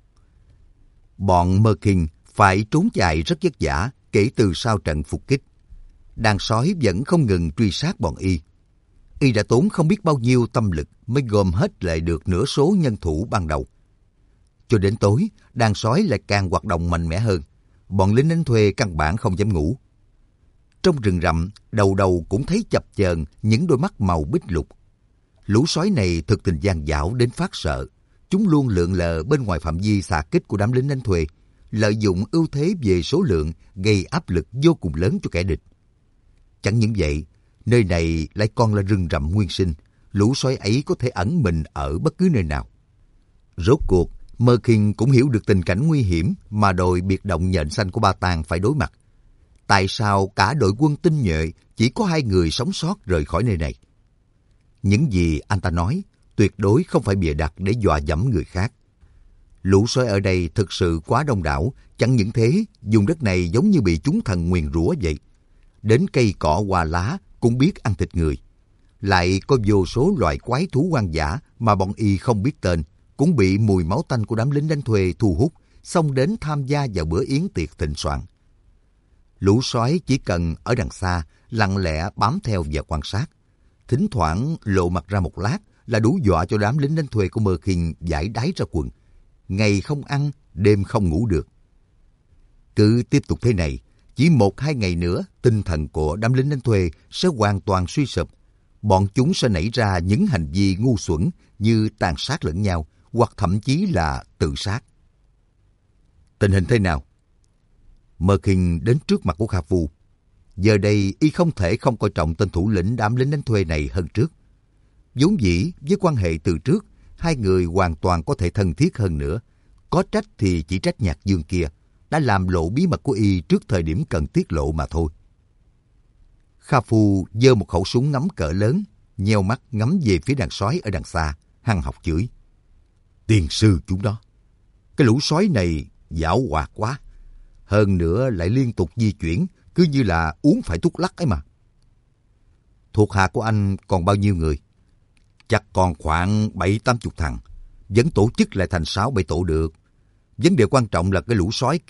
Bọn Mơ Kinh phải trốn chạy rất vất vả kể từ sau trận phục kích. Đàn sói vẫn không ngừng truy sát bọn Y. Y đã tốn không biết bao nhiêu tâm lực mới gom hết lại được nửa số nhân thủ ban đầu. Cho đến tối, đàn sói lại càng hoạt động mạnh mẽ hơn. Bọn lính đánh thuê căn bản không dám ngủ. Trong rừng rậm, đầu đầu cũng thấy chập chờn những đôi mắt màu bích lục. Lũ sói này thực tình gian dảo đến phát sợ. Chúng luôn lượn lờ bên ngoài phạm vi xạ kích của đám lính đánh thuê, lợi dụng ưu thế về số lượng gây áp lực vô cùng lớn cho kẻ địch. Chẳng những vậy, nơi này lại còn là rừng rậm nguyên sinh, lũ sói ấy có thể ẩn mình ở bất cứ nơi nào. Rốt cuộc, Mơ Kinh cũng hiểu được tình cảnh nguy hiểm mà đội biệt động nhện xanh của Ba Tàng phải đối mặt. Tại sao cả đội quân tinh nhuệ chỉ có 2 người sống sót rời khỏi nơi này? Những gì anh ta nói tuyệt đối không phải bịa đặt để dọa dẫm người khác. Lũ sói ở đây thực sự quá đông đảo, chẳng những thế, vùng đất này giống như bị chúng thần nguyền rủa vậy. Đến cây cỏ hoa lá cũng biết ăn thịt người. Lại có vô số loài quái thú hoang dã mà bọn Y không biết tên, cũng bị mùi máu tanh của đám lính đánh thuê thu hút, xông đến tham gia vào bữa yến tiệc thịnh soạn. Lũ sói chỉ cần ở đằng xa, lặng lẽ bám theo và quan sát. Thỉnh thoảng lộ mặt ra một lát là đủ dọa cho đám lính đánh thuê của Mơ Kinh giải đáy ra quần. Ngày không ăn, đêm không ngủ được. Cứ tiếp tục thế này, chỉ 1-2 ngày nữa, tinh thần của đám lính đánh thuê sẽ hoàn toàn suy sụp. Bọn chúng sẽ nảy ra những hành vi ngu xuẩn như tàn sát lẫn nhau, hoặc thậm chí là tự sát. Tình hình thế nào? Mơ Kinh đến trước mặt của Kha Phu. Giờ đây y không thể không coi trọng tên thủ lĩnh đám lính đánh thuê này hơn trước. Vốn dĩ với quan hệ từ trước, hai người hoàn toàn có thể thân thiết hơn nữa. Có trách thì chỉ trách Nhạc Dương kia đã làm lộ bí mật của y trước thời điểm cần tiết lộ mà thôi. Kha Phu giơ một khẩu súng ngắm cỡ lớn, nheo mắt ngắm về phía đàn sói ở đằng xa, hăng học chửi. Tiền sư chúng đó, cái lũ sói này giảo hoạt quá. Hơn nữa lại liên tục di chuyển, cứ như là uống phải thuốc lắc ấy mà. Thuộc hạ của anh còn bao nhiêu người? Chắc còn khoảng 70-80 thằng. Vẫn tổ chức lại thành 6-7 tổ được. Vấn đề quan trọng là cái lũ sói kia,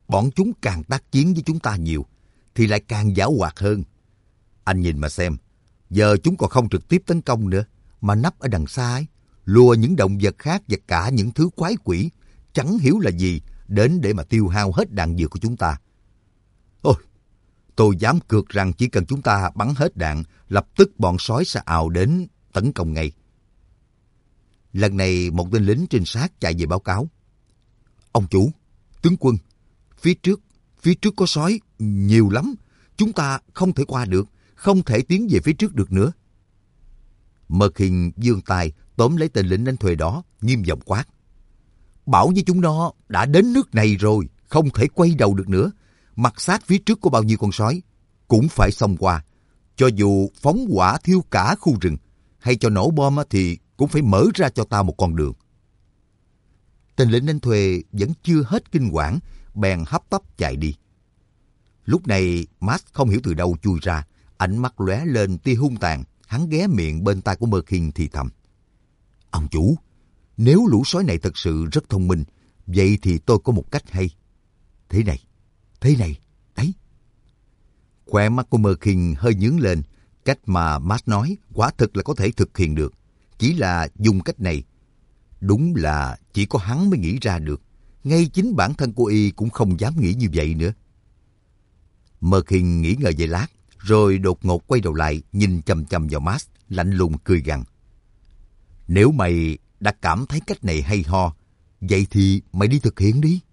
bọn chúng càng tác chiến với chúng ta nhiều, thì lại càng giảo hoạt hơn. Anh nhìn mà xem, giờ chúng còn không trực tiếp tấn công nữa, mà nấp ở đằng xa ấy, lùa những động vật khác và cả những thứ quái quỷ, chẳng hiểu là gì, đến để mà tiêu hao hết đạn dược của chúng ta. Ôi, tôi dám cược rằng chỉ cần chúng ta bắn hết đạn, lập tức bọn sói sẽ ào đến tấn công ngay. Lần này một tên lính trinh sát chạy về báo cáo. Ông chủ, tướng quân, phía trước có sói, nhiều lắm. Chúng ta không thể qua được, không thể tiến về phía trước được nữa. Merkin giương tay tóm lấy tên lính đánh thuê đó, nghiêm giọng quát. Bảo với chúng nó đã đến nước này rồi, không thể quay đầu được nữa. Mặt sát phía trước có bao nhiêu con sói, cũng phải xông qua. Cho dù phóng hỏa thiêu cả khu rừng, hay cho nổ bom thì cũng phải mở ra cho ta một con đường. Tên lính đánh thuê vẫn chưa hết kinh quản, bèn hấp tấp chạy đi. Lúc này, Max không hiểu từ đâu chui ra, ánh mắt lóe lên tia hung tàn, hắn ghé miệng bên tai của Merkin thì thầm. Ông chủ, nếu lũ sói này thật sự rất thông minh, vậy thì tôi có một cách hay. Thế này, đấy. Khóe mắt của Merkin hơi nhướng lên, cách mà Max nói quả thực là có thể thực hiện được. Chỉ là dùng cách này, đúng là chỉ có hắn mới nghĩ ra được. Ngay chính bản thân cô y cũng không dám nghĩ như vậy nữa. Merkin nghĩ ngợi vài lát, rồi đột ngột quay đầu lại, nhìn chằm chằm vào Max, lạnh lùng cười gằn. Nếu mày đã cảm thấy cách này hay ho, vậy thì mày đi thực hiện đi.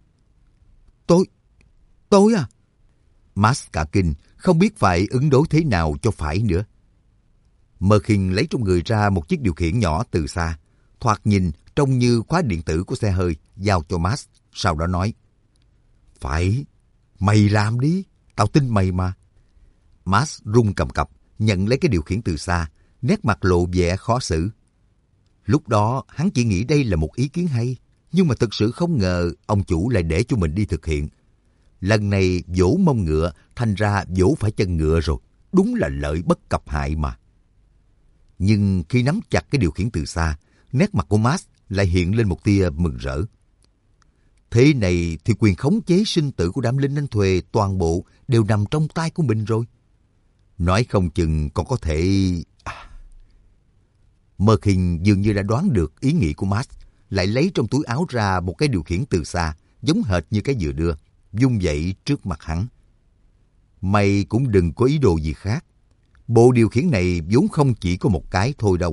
Tôi à? Max cả kinh, không biết phải ứng đối thế nào cho phải nữa. Merkin lấy trong người ra một chiếc điều khiển nhỏ từ xa, thoạt nhìn trông như khóa điện tử của xe hơi, giao cho Max, sau đó nói. Phải, mày làm đi, tao tin mày mà. Max run cầm cập, nhận lấy cái điều khiển từ xa, nét mặt lộ vẻ khó xử. Lúc đó hắn chỉ nghĩ đây là một ý kiến hay, nhưng mà thực sự không ngờ ông chủ lại để cho mình đi thực hiện. Lần này vỗ mông ngựa, thành ra vỗ phải chân ngựa rồi, đúng là lợi bất cập hại mà. Nhưng khi nắm chặt cái điều khiển từ xa, nét mặt của Max lại hiện lên một tia mừng rỡ. Thế này thì quyền khống chế sinh tử của đám lính đánh thuê toàn bộ đều nằm trong tay của mình rồi. Nói không chừng còn có thể... Merkin dường như đã đoán được ý nghĩ của Max, lại lấy trong túi áo ra một cái điều khiển từ xa, giống hệt như cái vừa đưa, vung dậy trước mặt hắn. Mày cũng đừng có ý đồ gì khác. Bộ điều khiển này vốn không chỉ có một cái thôi đâu.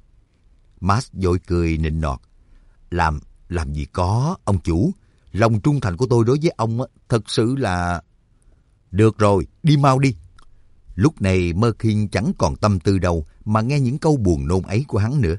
Max vội cười nịnh nọt. Làm gì có, ông chủ. Lòng trung thành của tôi đối với ông thật sự là... Được rồi, đi mau đi. Lúc này Merkin chẳng còn tâm tư đâu mà nghe những câu buồn nôn ấy của hắn nữa.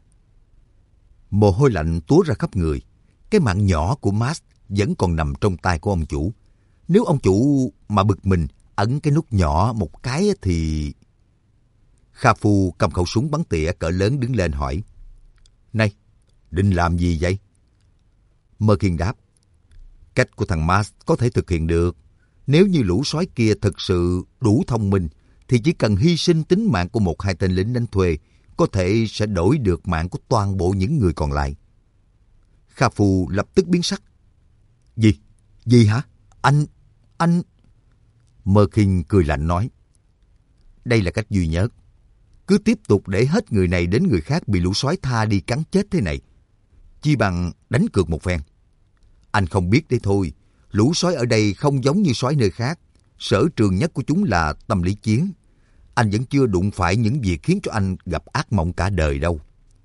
Mồ hôi lạnh túa ra khắp người. Cái mạng nhỏ của Max vẫn còn nằm trong tay của ông chủ. Nếu ông chủ mà bực mình ấn cái nút nhỏ một cái thì... Kha Phu cầm khẩu súng bắn tỉa cỡ lớn đứng lên hỏi. Này, định làm gì vậy? Merkin đáp. Cách của thằng Max có thể thực hiện được. Nếu như lũ sói kia thực sự đủ thông minh, thì chỉ cần hy sinh tính mạng của một hai tên lính đánh thuê, có thể sẽ đổi được mạng của toàn bộ những người còn lại. Kha Phu lập tức biến sắc. Gì? Gì hả? Anh... Merkin cười lạnh nói. Đây là cách duy nhất. Cứ tiếp tục để hết người này đến người khác bị lũ sói tha đi cắn chết thế này. Chi bằng đánh cược một phen. Anh không biết đấy thôi. Lũ sói ở đây không giống như sói nơi khác. Sở trường nhất của chúng là tâm lý chiến. Anh vẫn chưa đụng phải những việc khiến cho anh gặp ác mộng cả đời đâu.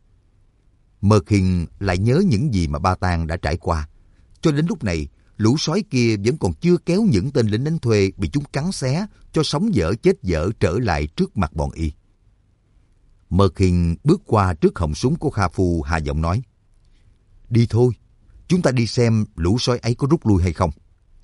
Merkin lại nhớ những gì mà Ba Tang đã trải qua. Cho đến lúc này, lũ sói kia vẫn còn chưa kéo những tên lính đánh thuê bị chúng cắn xé cho sống dở chết dở trở lại trước mặt bọn y. Merkin bước qua trước họng súng của Kha Phu, hạ giọng nói. Đi thôi, chúng ta đi xem lũ sói ấy có rút lui hay không.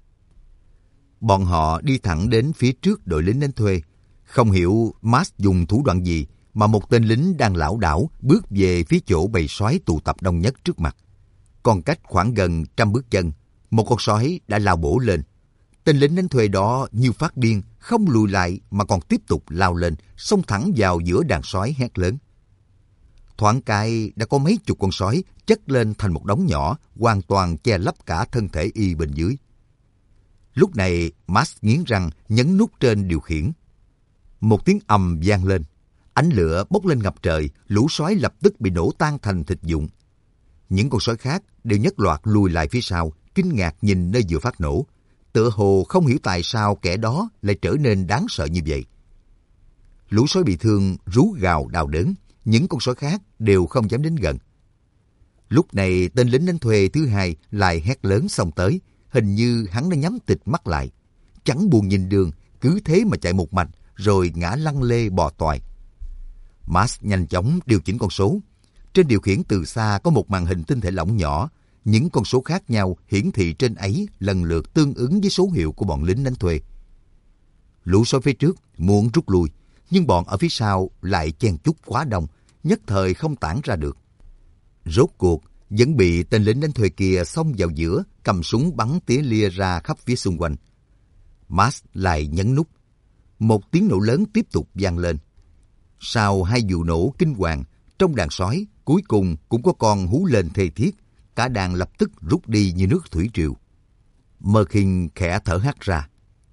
Bọn họ đi thẳng đến phía trước đội lính đánh thuê. Không hiểu Max dùng thủ đoạn gì mà một tên lính đang lảo đảo bước về phía chỗ bầy sói tụ tập đông nhất trước mặt. Còn cách khoảng gần 100 bước chân, một con sói đã lao bổ lên. Tên lính đánh thuê đó như phát điên, không lùi lại mà còn tiếp tục lao lên, xông thẳng vào giữa đàn sói hét lớn. Thoáng cái đã có mấy chục con sói chất lên thành một đống nhỏ, hoàn toàn che lấp cả thân thể y bên dưới. Lúc này, Max nghiến răng nhấn nút trên điều khiển. Một tiếng ầm vang lên. Ánh lửa bốc lên ngập trời, lũ sói lập tức bị nổ tan thành thịt vụn. Những con sói khác đều nhất loạt lùi lại phía sau, kinh ngạc nhìn nơi vừa phát nổ. Tựa hồ không hiểu tại sao kẻ đó lại trở nên đáng sợ như vậy. Lũ sói bị thương rú gào đau đớn, những con sói khác đều không dám đến gần. Lúc này tên lính đánh thuê thứ hai lại hét lớn xông tới, hình như hắn đã nhắm tịt mắt lại. Chẳng buồn nhìn đường, cứ thế mà chạy một mạch rồi ngã lăn lê bò toài. Max nhanh chóng điều chỉnh con số. Trên điều khiển từ xa có một màn hình tinh thể lỏng nhỏ, những con số khác nhau hiển thị trên ấy lần lượt tương ứng với số hiệu của bọn lính đánh thuê. Lũ sói phía trước muốn rút lui, nhưng bọn ở phía sau lại chen chúc quá đông, nhất thời không tản ra được. Rốt cuộc vẫn bị tên lính đánh thuê kia xông vào giữa, cầm súng bắn tía lia ra khắp phía xung quanh. Max lại nhấn nút. Một tiếng nổ lớn tiếp tục vang lên. Sau hai vụ nổ kinh hoàng, trong đàn sói cuối cùng cũng có con hú lên thê thiết, cả đàn lập tức rút đi như nước thủy triều. Merkin khẽ thở hắt ra.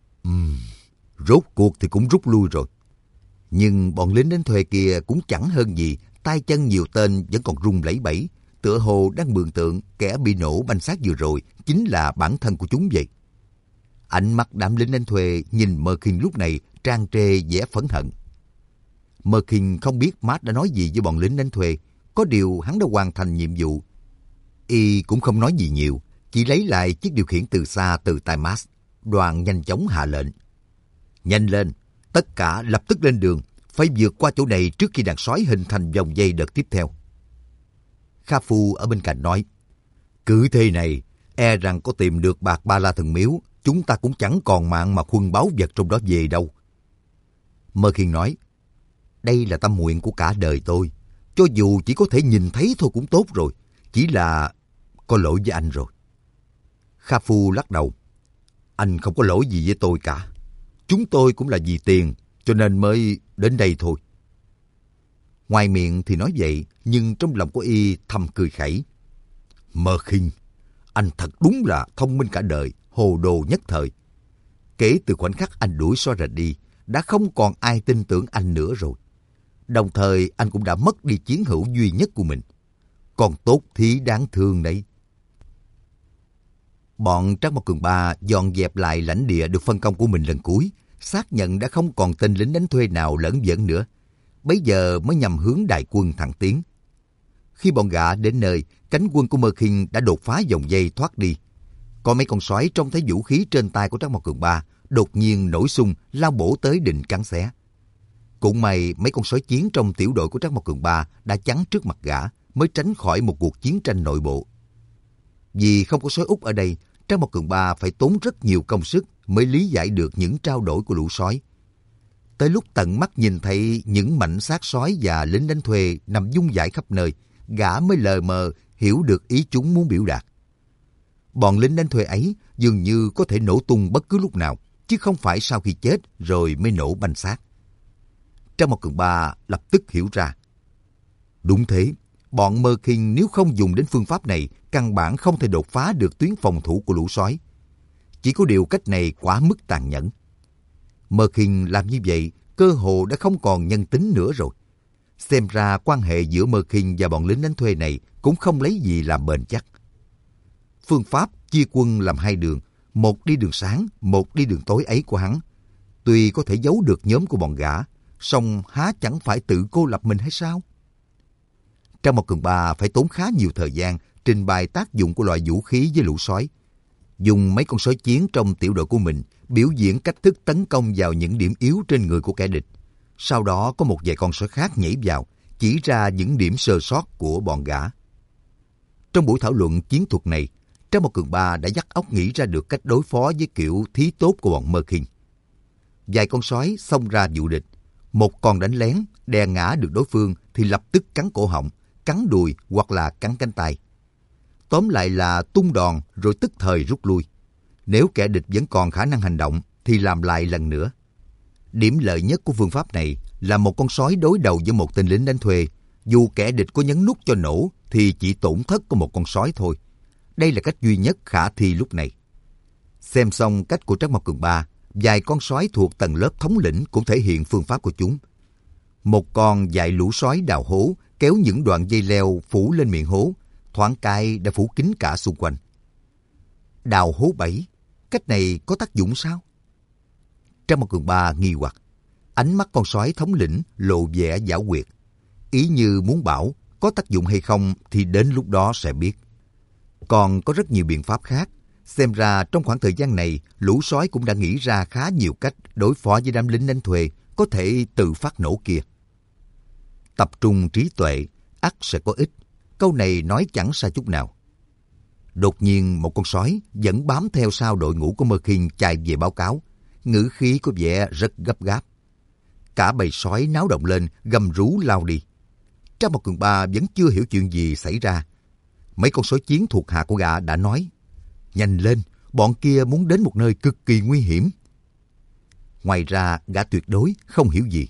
Rốt cuộc thì cũng rút lui rồi. Nhưng bọn lính đánh thuê kia cũng chẳng hơn gì, tay chân nhiều tên vẫn còn run lẩy bẩy, tựa hồ đang mường tượng kẻ bị nổ banh xác vừa rồi chính là bản thân của chúng vậy. Ánh mắt đám lính đánh thuê nhìn Merkin lúc này tràn trề vẻ phẫn hận. Merkin không biết Matt đã nói gì với bọn lính đánh thuê, có điều hắn đã hoàn thành nhiệm vụ. Y cũng không nói gì nhiều, chỉ lấy lại chiếc điều khiển từ xa từ tay Matt. Đoàn nhanh chóng hạ lệnh. Nhanh lên, tất cả lập tức lên đường, phải vượt qua chỗ này trước khi đàn sói hình thành vòng dây đợt tiếp theo. Kha Phu ở bên cạnh nói, cứ thế này, e rằng có tìm được bạc Ba La Thần Miếu, chúng ta cũng chẳng còn mạng mà khuân báu vật trong đó về đâu. Merkin nói, đây là tâm nguyện của cả đời tôi, cho dù chỉ có thể nhìn thấy thôi cũng tốt rồi, chỉ là có lỗi với anh rồi. Kha Phu lắc đầu, anh không có lỗi gì với tôi cả. Chúng tôi cũng là vì tiền, cho nên mới đến đây thôi. Ngoài miệng thì nói vậy, nhưng trong lòng của y thầm cười khẩy. Merkin, anh thật đúng là thông minh cả đời, hồ đồ nhất thời. Kể từ khoảnh khắc anh đuổi sói rạch đi, đã không còn ai tin tưởng anh nữa rồi. Đồng thời anh cũng đã mất đi chiến hữu duy nhất của mình. Còn tốt thì đáng thương đấy. Bọn Trác Mộc Cường Ba dọn dẹp lại lãnh địa được phân công của mình lần cuối, xác nhận đã không còn tên lính đánh thuê nào lẫn vẩn nữa. Bấy giờ mới nhằm hướng đại quân thẳng tiến. Khi bọn gã đến nơi, cánh quân của Merkin đã đột phá vòng dây thoát đi. Có mấy con sói trông thấy vũ khí trên tay của Trác Mộc Cường Ba đột nhiên nổi xung lao bổ tới định cắn xé. Cũng may mấy con sói chiến trong tiểu đội của Trác Mộc Cường Ba đã chắn trước mặt gã, mới tránh khỏi một cuộc chiến tranh nội bộ. Vì không có sói Úc ở đây, Trác Mộc Cường Ba phải tốn rất nhiều công sức mới lý giải được những trao đổi của lũ sói. Tới lúc tận mắt nhìn thấy những mảnh xác sói và lính đánh thuê nằm vung vãi khắp nơi, gã mới lờ mờ hiểu được ý chúng muốn biểu đạt. Bọn lính đánh thuê ấy dường như có thể nổ tung bất cứ lúc nào, chứ không phải sau khi chết rồi mới nổ banh xác. Trác Mộc Cường Ba lập tức hiểu ra. Đúng thế, bọn Merkin nếu không dùng đến phương pháp này, căn bản không thể đột phá được tuyến phòng thủ của lũ sói. Chỉ có điều cách này quá mức tàn nhẫn. Merkin làm như vậy, cơ hồ đã không còn nhân tính nữa rồi. Xem ra quan hệ giữa Merkin và bọn lính đánh thuê này cũng không lấy gì làm bền chắc. Phương pháp chia quân làm hai đường, một đi đường sáng, một đi đường tối ấy của hắn. Tuy có thể giấu được nhóm của bọn gã, song há chẳng phải tự cô lập mình hay sao? Trác Mộc Cường Ba phải tốn khá nhiều thời gian trình bày tác dụng của loại vũ khí với lũ sói. Dùng mấy con sói chiến trong tiểu đội của mình biểu diễn cách thức tấn công vào những điểm yếu trên người của kẻ địch. Sau đó có một vài con sói khác nhảy vào, chỉ ra những điểm sơ sót của bọn gã. Trong buổi thảo luận chiến thuật này, Trác Mộc Cường Ba đã dắt óc nghĩ ra được cách đối phó với kiểu thí tốt của bọn Merkin. Vài con sói xông ra dụ địch, một con đánh lén, đè ngã được đối phương thì lập tức cắn cổ họng, cắn đùi hoặc là cắn cánh tay. Tóm lại là tung đòn rồi tức thời rút lui. Nếu kẻ địch vẫn còn khả năng hành động thì làm lại lần nữa. Điểm lợi nhất của phương pháp này là một con sói đối đầu với một tên lính đánh thuê. Dù kẻ địch có nhấn nút cho nổ thì chỉ tổn thất có một con sói thôi. Đây là cách duy nhất khả thi lúc này. Xem xong cách của Trác Mao Cường Ba, vài con sói thuộc tầng lớp thống lĩnh cũng thể hiện phương pháp của chúng. Một con dạy lũ sói đào hố, kéo những đoạn dây leo phủ lên miệng hố, thoáng cái đã phủ kín cả xung quanh. Đào hố bẫy, cách này có tác dụng sao? Trác Mao Cường Ba nghi hoặc, ánh mắt con sói thống lĩnh lộ vẻ giảo quyệt, ý như muốn bảo có tác dụng hay không thì đến lúc đó sẽ biết. Còn có rất nhiều biện pháp khác. Xem ra trong khoảng thời gian này, lũ sói cũng đã nghĩ ra khá nhiều cách đối phó với đám lính đánh thuê có thể tự phát nổ kia. Tập trung trí tuệ, ắt sẽ có ích. Câu này nói chẳng sai chút nào. Đột nhiên một con sói vẫn bám theo sau đội ngũ của Mơ Khiên chạy về báo cáo. Ngữ khí có vẻ rất gấp gáp. Cả bầy sói náo động lên, gầm rú lao đi. Trác Mao Cường Ba vẫn chưa hiểu chuyện gì xảy ra. Mấy con sói chiến thuộc hạ của gã đã nói, nhanh lên, bọn kia muốn đến một nơi cực kỳ nguy hiểm. Ngoài ra, gã tuyệt đối không hiểu gì.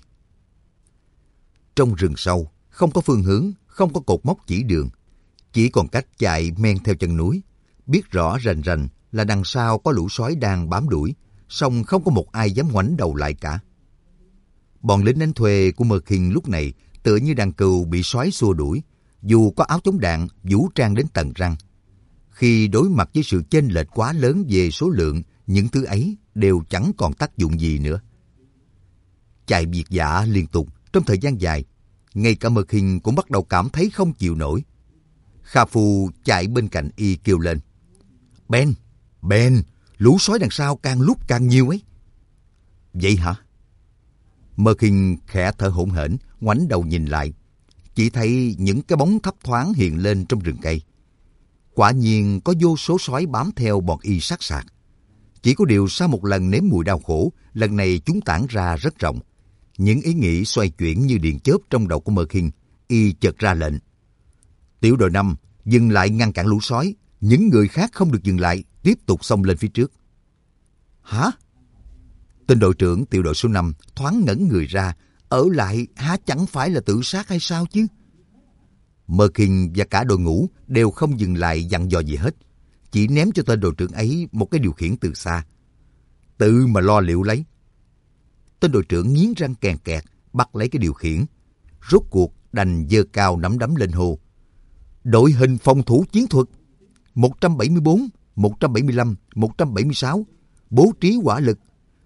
Trong rừng sâu, không có phương hướng, không có cột mốc chỉ đường. Chỉ còn cách chạy men theo chân núi. Biết rõ rành rành là đằng sau có lũ sói đang bám đuổi, song không có một ai dám ngoảnh đầu lại cả. Bọn lính đánh thuê của Mơ Khiên lúc này tựa như đàn cừu bị sói xua đuổi, dù có áo chống đạn, vũ trang đến tận răng. Khi đối mặt với sự chênh lệch quá lớn về số lượng, những thứ ấy đều chẳng còn tác dụng gì nữa. Chạy việt dã liên tục trong thời gian dài, ngay cả Mơ Khiên cũng bắt đầu cảm thấy không chịu nổi. Kha Phu chạy bên cạnh y kêu lên, Ben, Ben, lũ sói đằng sau càng lúc càng nhiều ấy. Vậy hả? Mơ Khiên khẽ thở hổn hển, ngoảnh đầu nhìn lại. Chỉ thấy những cái bóng thấp thoáng hiện lên trong rừng cây. Quả nhiên có vô số sói bám theo bọn y sát sạc. Chỉ có điều sau một lần nếm mùi đau khổ, lần này chúng tản ra rất rộng. Những ý nghĩ xoay chuyển như điện chớp trong đầu của Mơ Khiên, y chợt ra lệnh. Tiểu đội 5, dừng lại ngăn cản lũ sói. Những người khác không được dừng lại, tiếp tục xông lên phía trước. Hả? Tên đội trưởng tiểu đội số 5 thoáng ngẩn người ra, ở lại há chẳng phải là tự sát hay sao chứ? Mơ Khiên và cả đội ngũ đều không dừng lại dặn dò gì hết, chỉ ném cho tên đội trưởng ấy một cái điều khiển từ xa. Tự mà lo liệu lấy. Tên đội trưởng nghiến răng kèn kẹt, bắt lấy cái điều khiển. Rốt cuộc đành giơ cao nắm đấm lên hô. Đội hình phòng thủ chiến thuật 174, 175, 176, bố trí hỏa lực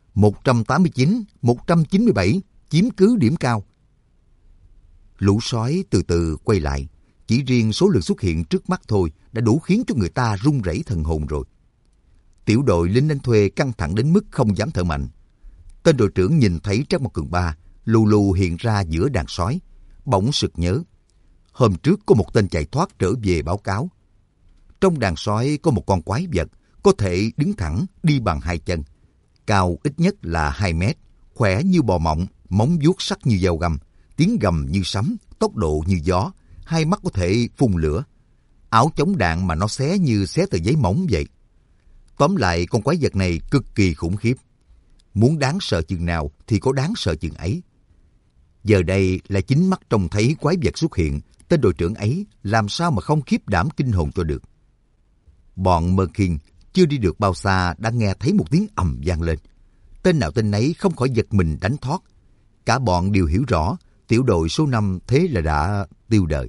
189, 197, chiếm cứ điểm cao. Lũ sói từ từ quay lại, chỉ riêng số lượng xuất hiện trước mắt thôi đã đủ khiến cho người ta run rẩy thần hồn rồi. Tiểu đội lính đánh thuê căng thẳng đến mức không dám thở mạnh. Tên đội trưởng nhìn thấy Trác Mao Cường Ba lù lù hiện ra giữa đàn sói, bỗng sực nhớ. Hôm trước có một tên chạy thoát trở về báo cáo. Trong đàn sói có một con quái vật, có thể đứng thẳng, đi bằng hai chân. Cao ít nhất là 2 mét, khỏe như bò mộng, móng vuốt sắc như dao găm, tiếng gầm như sấm, tốc độ như gió, hai mắt có thể phun lửa. Áo chống đạn mà nó xé như xé tờ giấy mỏng vậy. Tóm lại con quái vật này cực kỳ khủng khiếp. Muốn đáng sợ chừng nào thì có đáng sợ chừng ấy. Giờ đây là chính mắt trông thấy quái vật xuất hiện, tên đội trưởng ấy làm sao mà không khiếp đảm kinh hồn cho được. Bọn Mơ Khiên chưa đi được bao xa đã nghe thấy một tiếng ầm vang lên. Tên nào tên nấy không khỏi giật mình đánh thoát. Cả bọn đều hiểu rõ tiểu đội số 5 thế là đã tiêu đời.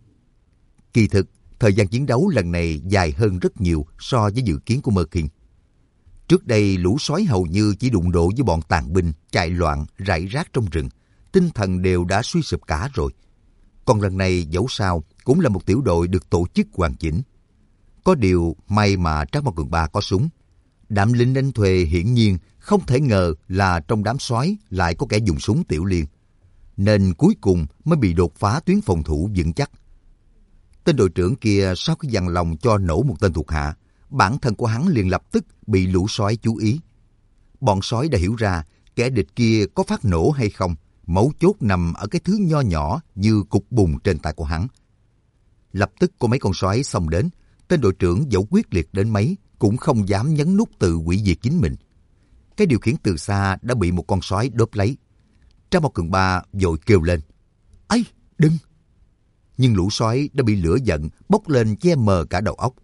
Kỳ thực, thời gian chiến đấu lần này dài hơn rất nhiều so với dự kiến của Mơ Khiên. Trước đây lũ sói hầu như chỉ đụng độ với bọn tàn binh chạy loạn rải rác trong rừng, tinh thần đều đã suy sụp cả rồi. Còn lần này dẫu sao cũng là một tiểu đội được tổ chức hoàn chỉnh. Có điều may mà Trác Mao Cường Ba có súng. Đám lính đánh thuê hiển nhiên không thể ngờ là trong đám sói lại có kẻ dùng súng tiểu liên, nên cuối cùng mới bị đột phá tuyến phòng thủ vững chắc. Tên đội trưởng kia sau khi dằn lòng cho nổ một tên thuộc hạ, bản thân của hắn liền lập tức bị lũ sói chú ý. Bọn sói đã hiểu ra kẻ địch kia có phát nổ hay không, mấu chốt nằm ở cái thứ nho nhỏ như cục bùn trên tay của hắn. Lập tức có mấy con sói xông đến, tên đội trưởng dẫu quyết liệt đến mấy cũng không dám nhấn nút tự hủy diệt chính mình. Cái điều khiển từ xa đã bị một con sói đốp lấy. Trác Mao Cường Ba vội kêu lên, "Ấy, đừng!" Nhưng lũ sói đã bị lửa giận bốc lên che mờ cả đầu óc.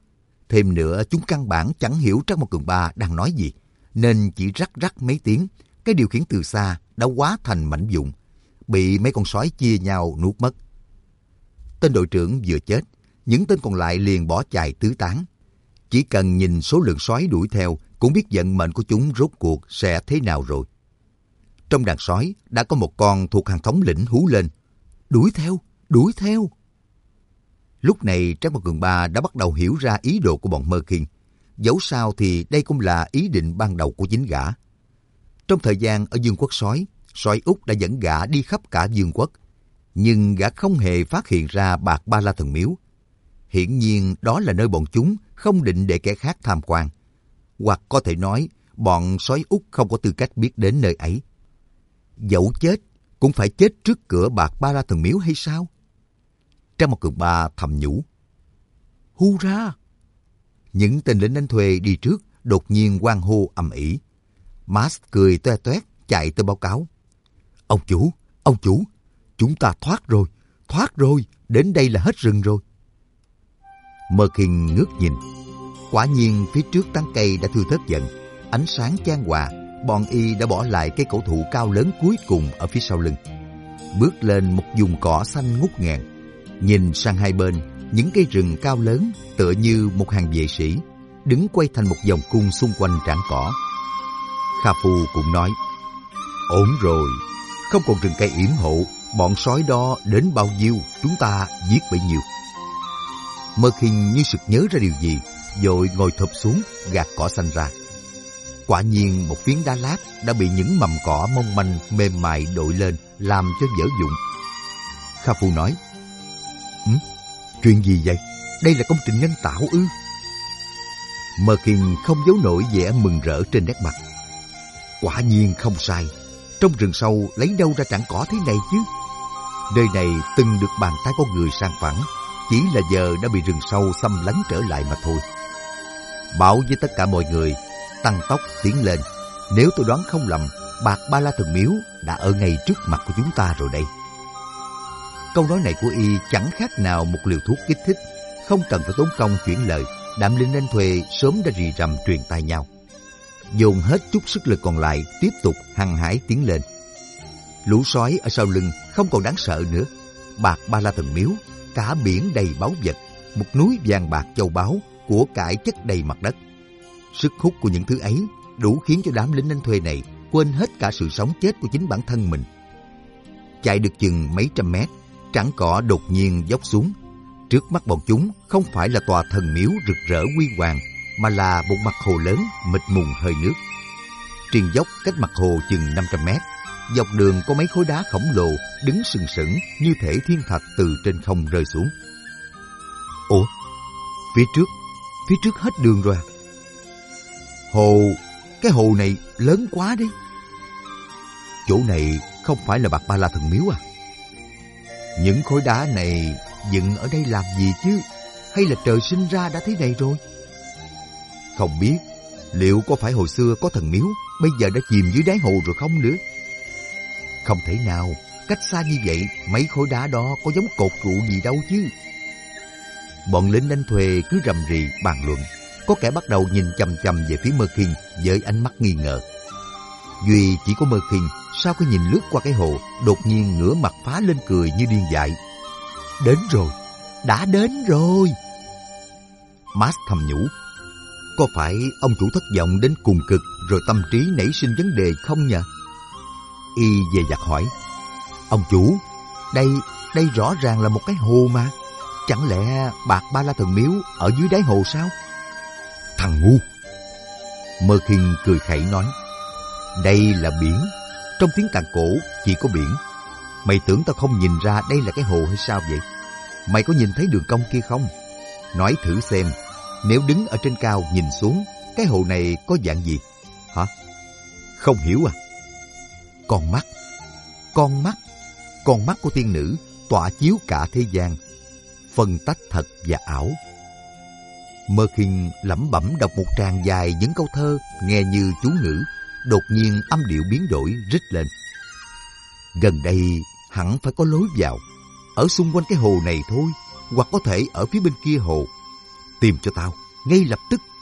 Thêm nữa, chúng căn bản chẳng hiểu Trác Mộc Cường Ba đang nói gì, nên chỉ rắc rắc mấy tiếng, cái điều khiển từ xa đã hóa thành mảnh vụn, bị mấy con sói chia nhau nuốt mất. Tên đội trưởng vừa chết, những tên còn lại liền bỏ chạy tứ tán. Chỉ cần nhìn số lượng sói đuổi theo cũng biết vận mệnh của chúng rốt cuộc sẽ thế nào rồi. Trong đàn sói đã có một con thuộc hàng thống lĩnh hú lên: đuổi theo, đuổi theo. Lúc này Trác Mộc Cường Ba đã bắt đầu hiểu ra ý đồ của bọn Mơ Khiên. Dẫu sao thì đây cũng là ý định ban đầu của chính gã. Trong thời gian ở vương quốc sói, sói Úc đã dẫn gã đi khắp cả vương quốc, nhưng gã không hề phát hiện ra Bạc Ba La Thần Miếu. Hiển nhiên đó là nơi bọn chúng không định để kẻ khác tham quan, hoặc có thể nói bọn sói Úc không có tư cách biết đến nơi ấy. Dẫu chết cũng phải chết trước cửa Bạc Ba La Thần Miếu hay sao? Trác Mộc Cường Ba thầm nhủ. Hu ra! Những tên lính đánh thuê đi trước đột nhiên hoan hô ầm ĩ. Max cười toe toét chạy tới báo cáo: ông chủ, chúng ta thoát rồi, đến đây là hết rừng rồi. Mơ Khiên ngước nhìn, quả nhiên phía trước tán cây đã thưa thớt dần, ánh sáng chan hòa. Bọn y đã bỏ lại cây cổ thụ cao lớn cuối cùng ở phía sau lưng, bước lên một vùng cỏ xanh ngút ngàn. Nhìn sang hai bên, những cây rừng cao lớn tựa như một hàng vệ sĩ đứng quay thành một vòng cung xung quanh trảng cỏ. Kha Phu cũng nói: ổn rồi, không còn rừng cây yểm hộ, bọn sói đó đến bao nhiêu chúng ta giết bấy nhiêu. Mơ Khiên như sực nhớ ra điều gì, vội ngồi thụp xuống gạt cỏ xanh ra. Quả nhiên một phiến đá lát đã bị những mầm cỏ mong manh mềm mại đội lên, làm cho vỡ vụn. Kha Phu nói: chuyện gì vậy? Đây là công trình nhân tạo ư? Mơ Khiên không giấu nổi vẻ mừng rỡ trên nét mặt. Quả nhiên không sai, trong rừng sâu lấy đâu ra trảng cỏ thế này chứ? Nơi này từng được bàn tay con người san phẳng, chỉ là giờ đã bị rừng sâu xâm lấn trở lại mà thôi. Bảo với tất cả mọi người tăng tốc tiến lên. Nếu tôi đoán không lầm, Bạc Ba La Thần Miếu đã ở ngay trước mặt của chúng ta rồi đây. Câu nói này của y chẳng khác nào một liều thuốc kích thích, không cần phải tốn công chuyển lời. Đám lính đánh thuê sớm đã rì rầm truyền tai nhau, dồn hết chút sức lực còn lại tiếp tục hăng hái tiến lên. Lũ sói ở sau lưng không còn đáng sợ nữa. Bạc Ba La Thần Miếu, cả biển đầy báu vật, một núi vàng bạc châu báu, của cải chất đầy mặt đất. Sức hút của những thứ ấy đủ khiến cho đám lính đánh thuê này quên hết cả sự sống chết của chính bản thân mình. Chạy được chừng mấy trăm mét, trảng cỏ đột nhiên dốc xuống. Trước mắt bọn chúng không phải là tòa thần miếu rực rỡ huy hoàng, mà là một mặt hồ lớn mịt mùng hơi nước. Triền dốc cách mặt hồ chừng 500 mét, dọc đường có mấy khối đá khổng lồ đứng sừng sững như thể thiên thạch từ trên không rơi xuống. Ủa, phía trước hết đường rồi à? Cái hồ này lớn quá đi. Chỗ này không phải là Bạc Ba La Thần Miếu à? Những khối đá này dựng ở đây làm gì chứ? Hay là trời sinh ra đã thế này rồi? Không biết liệu có phải hồi xưa có thần miếu, bây giờ đã chìm dưới đáy hồ rồi không nữa? Không thể nào, cách xa như vậy, mấy khối đá đó có giống cột trụ gì đâu chứ. Bọn lính đánh thuê cứ rầm rì bàn luận. Có kẻ bắt đầu nhìn chằm chằm về phía Mơ Khiên với ánh mắt nghi ngờ. Duy chỉ có Mơ Khiên sau khi nhìn lướt qua cái hồ, đột nhiên ngửa mặt phá lên cười như điên dại. Đến rồi, đã đến rồi. Max thầm nhủ. Có phải ông chủ thất vọng đến cùng cực rồi tâm trí nảy sinh vấn đề không nhỉ? Y về giặt hỏi. Ông chủ, đây rõ ràng là một cái hồ mà. Chẳng lẽ Bạc Ba La Thần Miếu ở dưới đáy hồ sao? Thằng ngu! Mơ Khiên cười khẩy nói. Đây là biển. Trong tiếng Tạng cổ chỉ có biển. Mày tưởng tao không nhìn ra đây là cái hồ hay sao vậy? Mày có nhìn thấy đường cong kia không? Nói thử xem, nếu đứng ở trên cao nhìn xuống, cái hồ này có dạng gì? Hả? Không hiểu à? Con mắt của tiên nữ tỏa chiếu cả thế gian, phân tách thật và ảo. Mơ Khiên lẩm bẩm đọc một tràng dài những câu thơ nghe như chú ngữ, đột nhiên âm điệu biến đổi rít lên. Gần đây hẳn phải có lối vào, ở xung quanh cái hồ này thôi, hoặc có thể ở phía bên kia hồ. Tìm cho tao, ngay lập tức